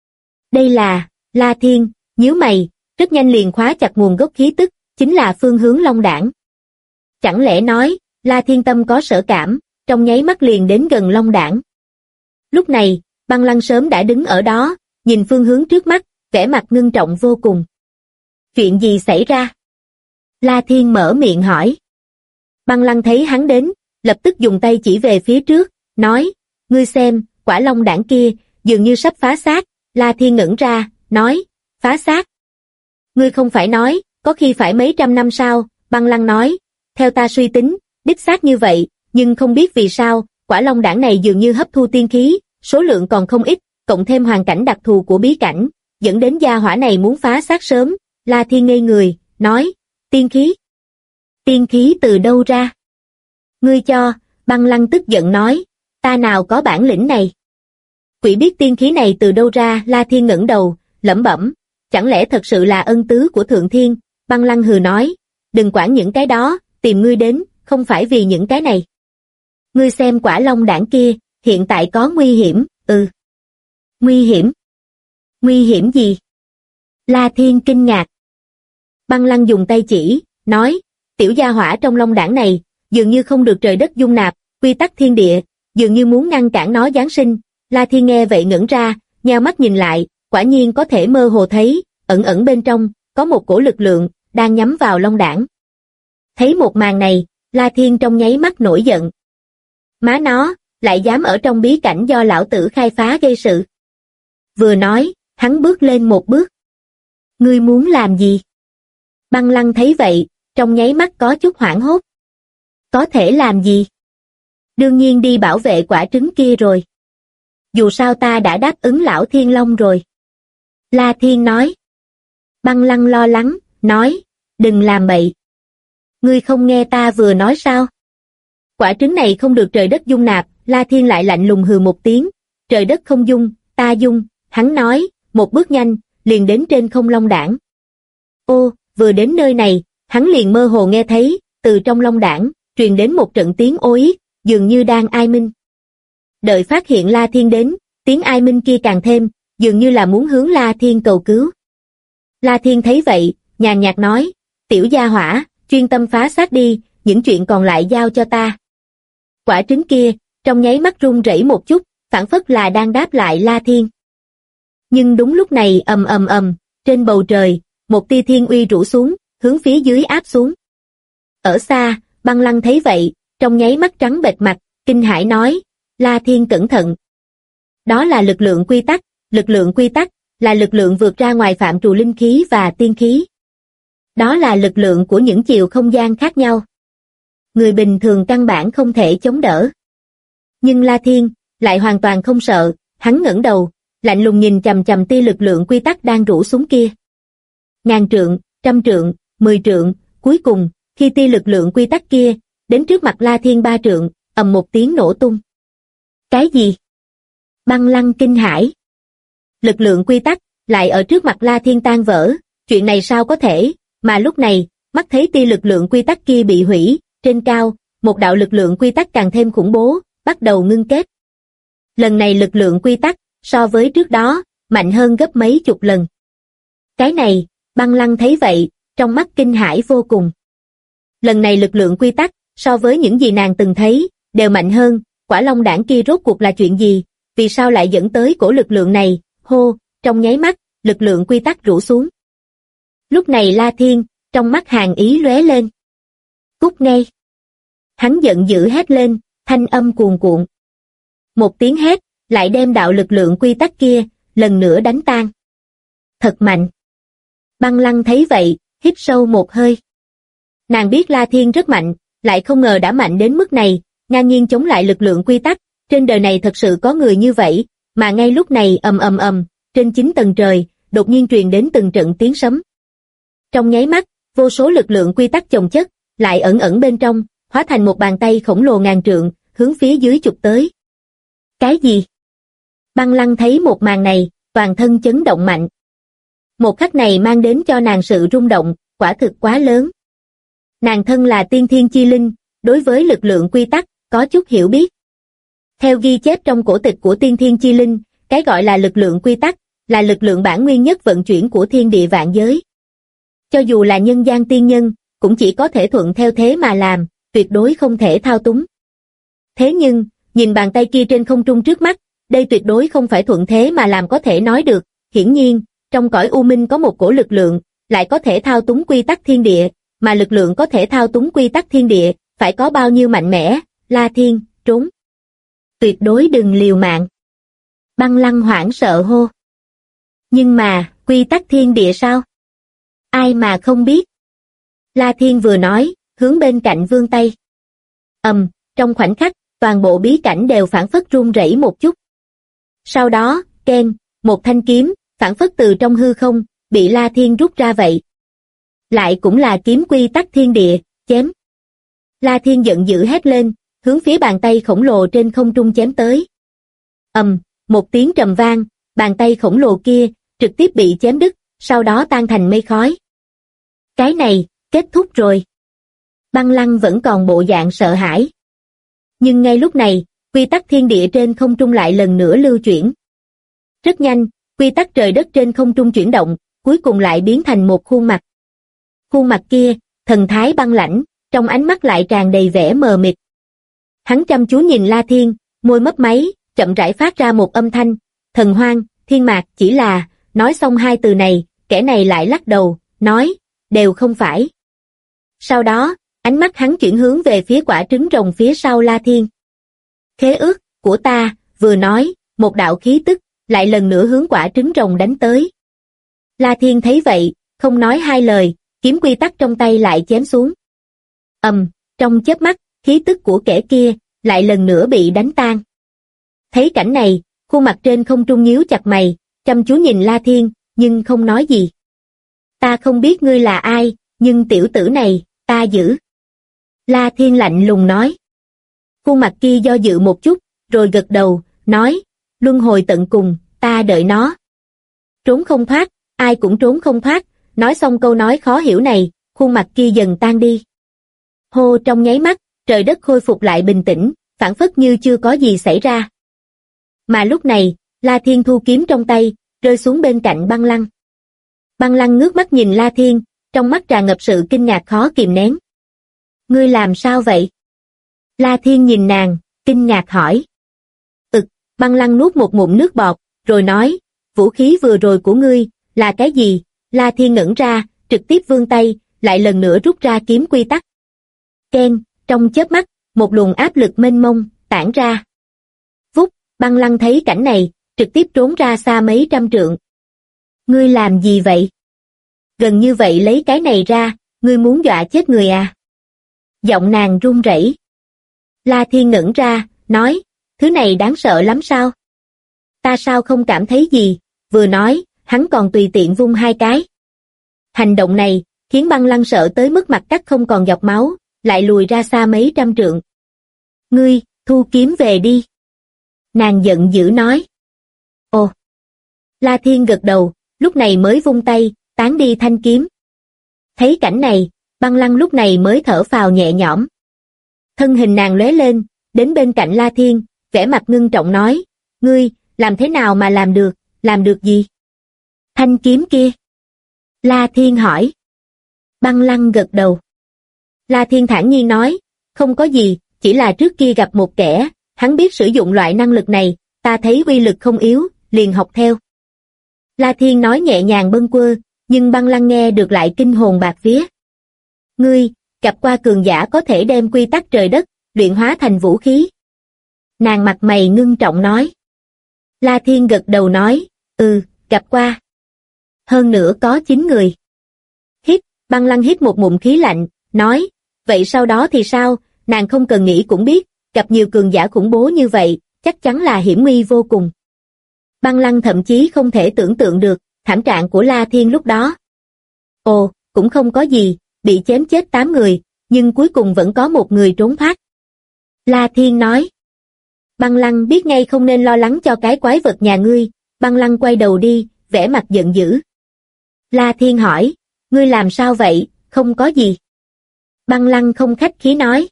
B: Đây là, La Thiên, nhíu mày, rất nhanh liền khóa chặt nguồn gốc khí tức, chính là phương hướng Long Đảng. Chẳng lẽ nói, La Thiên tâm có sở cảm, trong nháy mắt liền đến gần Long Đảng. Lúc này, Băng Lăng sớm đã đứng ở đó, nhìn phương hướng trước mắt, vẻ mặt ngưng trọng vô cùng. Chuyện gì xảy ra? La Thiên mở miệng hỏi. Băng Lăng thấy hắn đến, lập tức dùng tay chỉ về phía trước, nói, ngươi xem, quả Long Đảng kia, dường như sắp phá xác. La Thiên ngẩn ra, nói, phá xác. Ngươi không phải nói, có khi phải mấy trăm năm sao? Băng Lăng nói, theo ta suy tính, đích xác như vậy, nhưng không biết vì sao, quả Long Đảng này dường như hấp thu tiên khí, số lượng còn không ít, cộng thêm hoàn cảnh đặc thù của bí cảnh, dẫn đến gia hỏa này muốn phá xác sớm. La Thiên ngây người, nói, tiên khí. Tiên khí từ đâu ra? Ngươi cho, Băng Lăng tức giận nói, ta nào có bản lĩnh này. Quỷ biết tiên khí này từ đâu ra. La Thiên ngẩng đầu, lẩm bẩm, chẳng lẽ thật sự là ân tứ của Thượng Thiên? Băng Lăng hừ nói, đừng quản những cái đó, tìm ngươi đến, không phải vì những cái này. Ngươi xem quả Long Đảng kia, hiện tại có nguy hiểm. Nguy hiểm? Nguy hiểm gì? La Thiên kinh ngạc. Băng Lăng dùng tay chỉ, nói, tiểu gia hỏa trong Long Đảng này, dường như không được trời đất dung nạp, quy tắc thiên địa, dường như muốn ngăn cản nó giáng sinh. La Thiên nghe vậy ngẩn ra, nheo mắt nhìn lại, quả nhiên có thể mơ hồ thấy, ẩn ẩn bên trong, có một cổ lực lượng, đang nhắm vào Long Đảng. Thấy một màn này, La Thiên trong nháy mắt nổi giận. Má nó, lại dám ở trong bí cảnh do lão tử khai phá gây sự. Vừa nói, hắn bước lên một bước. Ngươi muốn làm gì? Băng Lăng thấy vậy, trong nháy mắt có chút hoảng hốt. Có thể làm gì? Đương nhiên đi bảo vệ quả trứng kia rồi. Dù sao ta đã đáp ứng lão Thiên Long rồi. La Thiên nói. Băng Lăng lo lắng, nói, đừng làm bậy. Ngươi không nghe ta vừa nói sao? Quả trứng này không được trời đất dung nạp. La Thiên lại lạnh lùng hừ một tiếng. Trời đất không dung, ta dung. Hắn nói, một bước nhanh, liền đến trên không Long Đảng. Ô, vừa đến nơi này, hắn liền mơ hồ nghe thấy, từ trong Long Đảng, truyền đến một trận tiếng ô yết, dường như đang ai minh. Đợi phát hiện La Thiên đến, tiếng ai minh kia càng thêm, dường như là muốn hướng La Thiên cầu cứu. La Thiên thấy vậy, nhàn nhạt nói, tiểu gia hỏa, chuyên tâm phá xác đi, những chuyện còn lại giao cho ta. Quả trứng kia, trong nháy mắt run rẩy một chút, phảng phất là đang đáp lại La Thiên. Nhưng đúng lúc này ầm ầm ầm, trên bầu trời, một tia thiên uy rủ xuống, hướng phía dưới áp xuống. Ở xa, Băng Lăng thấy vậy, trong nháy mắt trắng bệch mặt, kinh hãi nói, La Thiên cẩn thận. Đó là lực lượng quy tắc là lực lượng vượt ra ngoài phạm trù linh khí và tiên khí. Đó là lực lượng của những chiều không gian khác nhau. Người bình thường căn bản không thể chống đỡ. Nhưng La Thiên, lại hoàn toàn không sợ, hắn ngẩng đầu, lạnh lùng nhìn chằm chằm tia lực lượng quy tắc đang rủ xuống kia. Ngàn trượng, trăm trượng, 10 trượng, cuối cùng, khi tia lực lượng quy tắc kia, đến trước mặt La Thiên 3 trượng, ầm một tiếng nổ tung. Cái gì? Băng Lăng kinh hãi. Lực lượng quy tắc, lại ở trước mặt La Thiên tan vỡ, chuyện này sao có thể, mà lúc này, mắt thấy tia lực lượng quy tắc kia bị hủy, trên cao, một đạo lực lượng quy tắc càng thêm khủng bố, bắt đầu ngưng kết. Lần này lực lượng quy tắc, so với trước đó, mạnh hơn gấp mấy chục lần. Cái này, Băng Lăng thấy vậy, trong mắt kinh hãi vô cùng. Lần này lực lượng quy tắc, so với những gì nàng từng thấy, đều mạnh hơn, quả long đảng kia rốt cuộc là chuyện gì, vì sao lại dẫn tới cổ lực lượng này, hô, trong nháy mắt, lực lượng quy tắc rủ xuống. Lúc này La Thiên, trong mắt hàn ý lóe lên. Cút ngay! Hắn giận dữ hét lên, thanh âm cuồn cuộn. Một tiếng hét, lại đem đạo lực lượng quy tắc kia, lần nữa đánh tan. Thật mạnh! Băng Lăng thấy vậy, hít sâu một hơi. Nàng biết La Thiên rất mạnh, lại không ngờ đã mạnh đến mức này, ngang nhiên chống lại lực lượng quy tắc, trên đời này thật sự có người như vậy, mà ngay lúc này ầm ầm ầm, trên 9 tầng trời, đột nhiên truyền đến từng trận tiếng sấm. Trong nháy mắt, vô số lực lượng quy tắc chồng chất, lại ẩn ẩn bên trong, hóa thành một bàn tay khổng lồ ngàn trượng, hướng phía dưới chụp tới. Cái gì? Băng Lăng thấy một màn này, toàn thân chấn động mạnh. Một khắc này mang đến cho nàng sự rung động, quả thực quá lớn. Nàng thân là tiên thiên chi linh, đối với lực lượng quy tắc, có chút hiểu biết. Theo ghi chép trong cổ tịch của tiên thiên chi linh, cái gọi là lực lượng quy tắc, là lực lượng bản nguyên nhất vận chuyển của thiên địa vạn giới. Cho dù là nhân gian tiên nhân, cũng chỉ có thể thuận theo thế mà làm, tuyệt đối không thể thao túng. Thế nhưng, nhìn bàn tay kia trên không trung trước mắt, đây tuyệt đối không phải thuận thế mà làm có thể nói được, hiển nhiên, trong cõi u minh có một cổ lực lượng, lại có thể thao túng quy tắc thiên địa, mà lực lượng có thể thao túng quy tắc thiên địa, phải có bao nhiêu mạnh mẽ, La Thiên, trốn. Tuyệt đối đừng liều mạng. Băng Lăng hoảng sợ hô. Nhưng mà, quy tắc thiên địa sao? Ai mà không biết? La Thiên vừa nói, hướng bên cạnh vươn tay. Trong khoảnh khắc, toàn bộ bí cảnh đều phảng phất run rẩy một chút. Sau đó, keng, một thanh kiếm, phảng phất từ trong hư không, bị La Thiên rút ra vậy. Lại cũng là kiếm quy tắc thiên địa, chém. La Thiên giận dữ hét lên, hướng phía bàn tay khổng lồ trên không trung chém tới. Một tiếng trầm vang, bàn tay khổng lồ kia, trực tiếp bị chém đứt, sau đó tan thành mây khói. Cái này, kết thúc rồi. Băng Lăng vẫn còn bộ dạng sợ hãi. Nhưng ngay lúc này, quy tắc thiên địa trên không trung lại lần nữa lưu chuyển. Rất nhanh, quy tắc trời đất trên không trung chuyển động, cuối cùng lại biến thành một khuôn mặt. Khuôn mặt kia, thần thái băng lãnh, trong ánh mắt lại tràn đầy vẻ mờ mịt. Hắn chăm chú nhìn La Thiên, môi mấp máy, chậm rãi phát ra một âm thanh, thần hoang, thiên mạc, chỉ là, nói xong hai từ này, kẻ này lại lắc đầu, nói, đều không phải. Sau đó, ánh mắt hắn chuyển hướng về phía quả trứng rồng phía sau La Thiên. Khế ước của ta, vừa nói, một đạo khí tức, lại lần nữa hướng quả trứng rồng đánh tới. La Thiên thấy vậy, không nói hai lời, kiếm quy tắc trong tay lại chém xuống. Trong chớp mắt, khí tức của kẻ kia, lại lần nữa bị đánh tan. Thấy cảnh này, khuôn mặt trên không trung nhíu chặt mày, chăm chú nhìn La Thiên, nhưng không nói gì. Ta không biết ngươi là ai, nhưng tiểu tử này, ta giữ. La Thiên lạnh lùng nói. Khuôn mặt kia do dự một chút, rồi gật đầu, nói, luân hồi tận cùng, ta đợi nó. Trốn không thoát, ai cũng trốn không thoát, nói xong câu nói khó hiểu này, khuôn mặt kia dần tan đi. Hô, trong nháy mắt, trời đất khôi phục lại bình tĩnh, phảng phất như chưa có gì xảy ra. Mà lúc này, La Thiên thu kiếm trong tay, rơi xuống bên cạnh Băng Lăng. Băng Lăng ngước mắt nhìn La Thiên, trong mắt tràn ngập sự kinh ngạc khó kìm nén. Ngươi làm sao vậy? La Thiên nhìn nàng, kinh ngạc hỏi. Băng Lăng nuốt một ngụm nước bọt, rồi nói, vũ khí vừa rồi của ngươi, là cái gì? La Thiên ngẩn ra, trực tiếp vươn tay, lại lần nữa rút ra kiếm quy tắc. Keng, trong chớp mắt, một luồng áp lực mênh mông, tản ra. Vút, Băng Lăng thấy cảnh này, trực tiếp trốn ra xa mấy trăm trượng. Ngươi làm gì vậy? Gần như vậy lấy cái này ra, ngươi muốn dọa chết người à? Giọng nàng run rẩy. La Thiên ngẩn ra, nói, thứ này đáng sợ lắm sao? Ta sao không cảm thấy gì? Vừa nói, hắn còn tùy tiện vung hai cái. Hành động này, khiến Băng Lăng sợ tới mức mặt cắt không còn giọt máu, lại lùi ra xa mấy trăm trượng. Ngươi, thu kiếm về đi. Nàng giận dữ nói. Ồ! La Thiên gật đầu, lúc này mới vung tay, tán đi thanh kiếm. Thấy cảnh này, Băng Lăng lúc này mới thở phào nhẹ nhõm. Thân hình nàng lóe lên, đến bên cạnh La Thiên, vẻ mặt ngưng trọng nói, ngươi, làm thế nào mà làm được gì? Thanh kiếm kia. La Thiên hỏi. Băng Lăng gật đầu. La Thiên thản nhiên nói, không có gì, chỉ là trước kia gặp một kẻ, hắn biết sử dụng loại năng lực này, ta thấy uy lực không yếu, liền học theo. La Thiên nói nhẹ nhàng bâng quơ, nhưng Băng Lăng nghe được lại kinh hồn bạc vía. Ngươi, gặp qua cường giả có thể đem quy tắc trời đất, luyện hóa thành vũ khí. Nàng mặt mày ngưng trọng nói. La Thiên gật đầu nói, gặp qua. Hơn nữa có 9 người. Băng Lăng hít một ngụm khí lạnh, nói, vậy sau đó thì sao, nàng không cần nghĩ cũng biết, gặp nhiều cường giả khủng bố như vậy, chắc chắn là hiểm nguy vô cùng. Băng Lăng thậm chí không thể tưởng tượng được, thảm trạng của La Thiên lúc đó. Ồ, cũng không có gì, bị chém chết 8 người, nhưng cuối cùng vẫn có một người trốn thoát. La Thiên nói. Băng Lăng biết ngay không nên lo lắng cho cái quái vật nhà ngươi, Băng Lăng quay đầu đi, vẻ mặt giận dữ. La Thiên hỏi, ngươi làm sao vậy, không có gì. Băng Lăng không khách khí nói.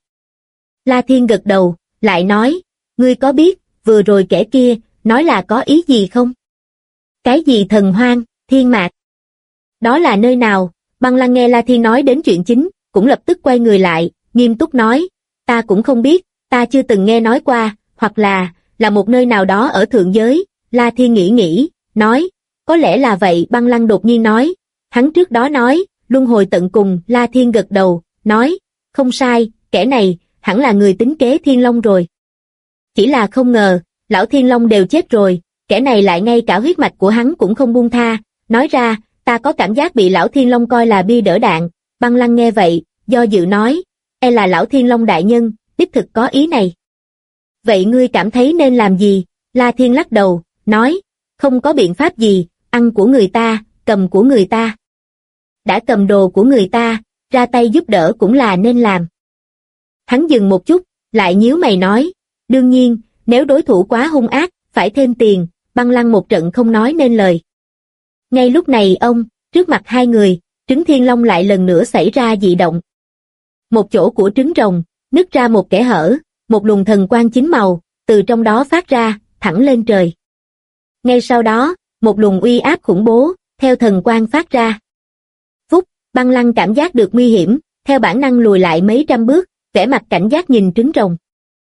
B: La Thiên gật đầu, lại nói, ngươi có biết, vừa rồi kẻ kia, nói là có ý gì không? Cái gì thần hoang, thiên mạc? Đó là nơi nào? Băng Lăng nghe La Thiên nói đến chuyện chính, cũng lập tức quay người lại, nghiêm túc nói, ta cũng không biết, ta chưa từng nghe nói qua, hoặc là một nơi nào đó ở thượng giới. La Thiên nghĩ, nói, có lẽ là vậy. Băng Lăng đột nhiên nói, hắn trước đó nói, luân hồi tận cùng. La Thiên gật đầu, nói, không sai, kẻ này, hẳn là người tính kế Thiên Long rồi. Chỉ là không ngờ, lão Thiên Long đều chết rồi, kẻ này lại ngay cả huyết mạch của hắn cũng không buông tha, nói ra, ta có cảm giác bị lão Thiên Long coi là bia đỡ đạn. Băng Lăng nghe vậy, do dự nói, là lão Thiên Long đại nhân, đích thực có ý này. Vậy ngươi cảm thấy nên làm gì? La Thiên lắc đầu, nói, không có biện pháp gì, ăn của người ta, cầm của người ta. Đã cầm đồ của người ta, ra tay giúp đỡ cũng là nên làm. Hắn dừng một chút, lại nhíu mày nói, đương nhiên, nếu đối thủ quá hung ác, phải thêm tiền. Băng Lăng một trận không nói nên lời. Ngay lúc này trước mặt hai người, trứng Thiên Long lại lần nữa xảy ra dị động. Một chỗ của trứng rồng, nứt ra một kẽ hở, một luồng thần quang chín màu, từ trong đó phát ra, thẳng lên trời. Ngay sau đó, một luồng uy áp khủng bố, theo thần quang phát ra. Phúc, Băng Lăng cảm giác được nguy hiểm, theo bản năng lùi lại mấy trăm bước, vẻ mặt cảnh giác nhìn trứng rồng.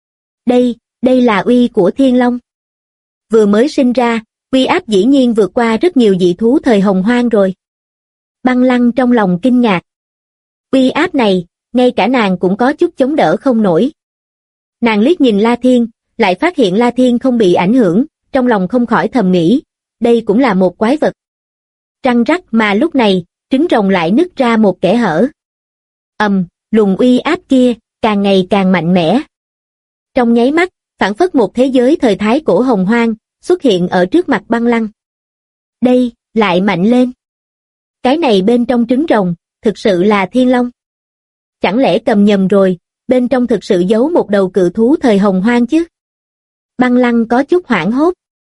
B: Đây là uy của Thiên Long. Vừa mới sinh ra, uy áp dĩ nhiên vượt qua rất nhiều dị thú thời Hồng Hoang rồi. Băng Lăng trong lòng kinh ngạc. Uy áp này, ngay cả nàng cũng có chút chống đỡ không nổi. Nàng liếc nhìn La Thiên, lại phát hiện La Thiên không bị ảnh hưởng, trong lòng không khỏi thầm nghĩ, đây cũng là một quái vật. Răng rắc mà lúc này, trứng rồng lại nứt ra một kẽ hở. Luồng uy áp kia, càng ngày càng mạnh mẽ. Trong nháy mắt, phảng phất một thế giới thời thái cổ Hồng Hoang, xuất hiện ở trước mặt Băng Lăng. Đây, lại mạnh lên. Cái này bên trong trứng rồng, thực sự là Thiên Long. Chẳng lẽ cầm nhầm rồi, bên trong thực sự giấu một đầu cự thú thời Hồng Hoang chứ? Băng Lăng có chút hoảng hốt.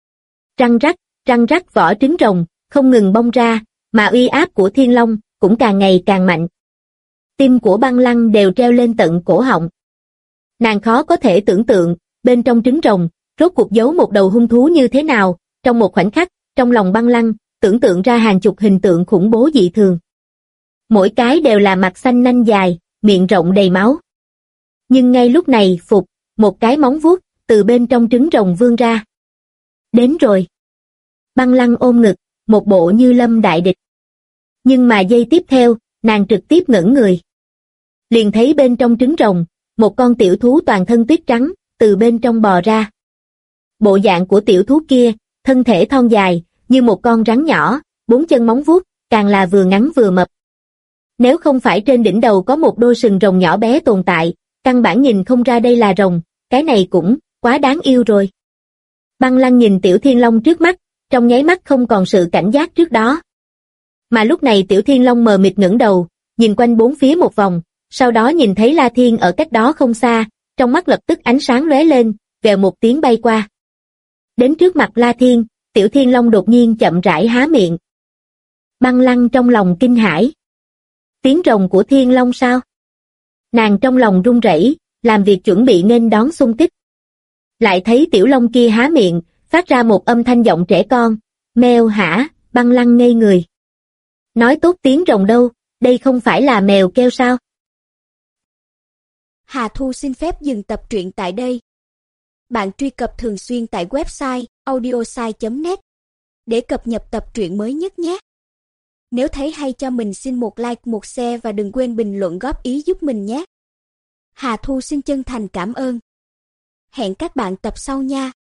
B: Răng rắc vỏ trứng rồng, không ngừng bong ra, mà uy áp của Thiên Long cũng càng ngày càng mạnh. Tim của Băng Lăng đều treo lên tận cổ họng. Nàng khó có thể tưởng tượng, bên trong trứng rồng, rốt cuộc giấu một đầu hung thú như thế nào. Trong một khoảnh khắc, trong lòng Băng Lăng, tưởng tượng ra hàng chục hình tượng khủng bố dị thường. Mỗi cái đều là mặt xanh nanh dài, miệng rộng đầy máu. Nhưng ngay lúc này, một cái móng vuốt, từ bên trong trứng rồng vươn ra. Đến rồi. Băng Lăng ôm ngực, một bộ như lâm đại địch. Nhưng mà giây tiếp theo, nàng trực tiếp ngẩn người. Liền thấy bên trong trứng rồng, một con tiểu thú toàn thân tuyết trắng, từ bên trong bò ra. Bộ dạng của tiểu thú kia, thân thể thon dài, như một con rắn nhỏ, 4 chân móng vuốt, càng là vừa ngắn vừa mập. Nếu không phải trên đỉnh đầu có một đôi sừng rồng nhỏ bé tồn tại, căn bản nhìn không ra đây là rồng, cái này cũng quá đáng yêu rồi. Băng Lăng nhìn Tiểu Thiên Long trước mắt, trong nháy mắt không còn sự cảnh giác trước đó. Mà lúc này Tiểu Thiên Long mờ mịt ngẩng đầu, nhìn quanh bốn phía một vòng, sau đó nhìn thấy La Thiên ở cách đó không xa, trong mắt lập tức ánh sáng lóe lên, vèo một tiếng bay qua. Đến trước mặt La Thiên, Tiểu Thiên Long đột nhiên chậm rãi há miệng. Băng Lăng trong lòng kinh hãi. Tiếng rồng của Thiên Long sao? Nàng trong lòng run rẩy, làm việc chuẩn bị nên đón xung kích. Lại thấy Tiểu Long kia há miệng, phát ra một âm thanh giọng trẻ con, mèo hả, Băng Lăng ngây người. Nói tốt tiếng rồng đâu, đây không phải là mèo kêu sao?
C: Hà Thu xin phép dừng tập truyện tại đây. Bạn truy cập thường xuyên tại website audiosai.net để cập nhật tập truyện mới nhất nhé. Nếu thấy hay cho mình xin một like, một share và đừng quên bình luận góp ý giúp mình nhé. Hà Thu xin chân thành cảm ơn. Hẹn các bạn tập sau nha.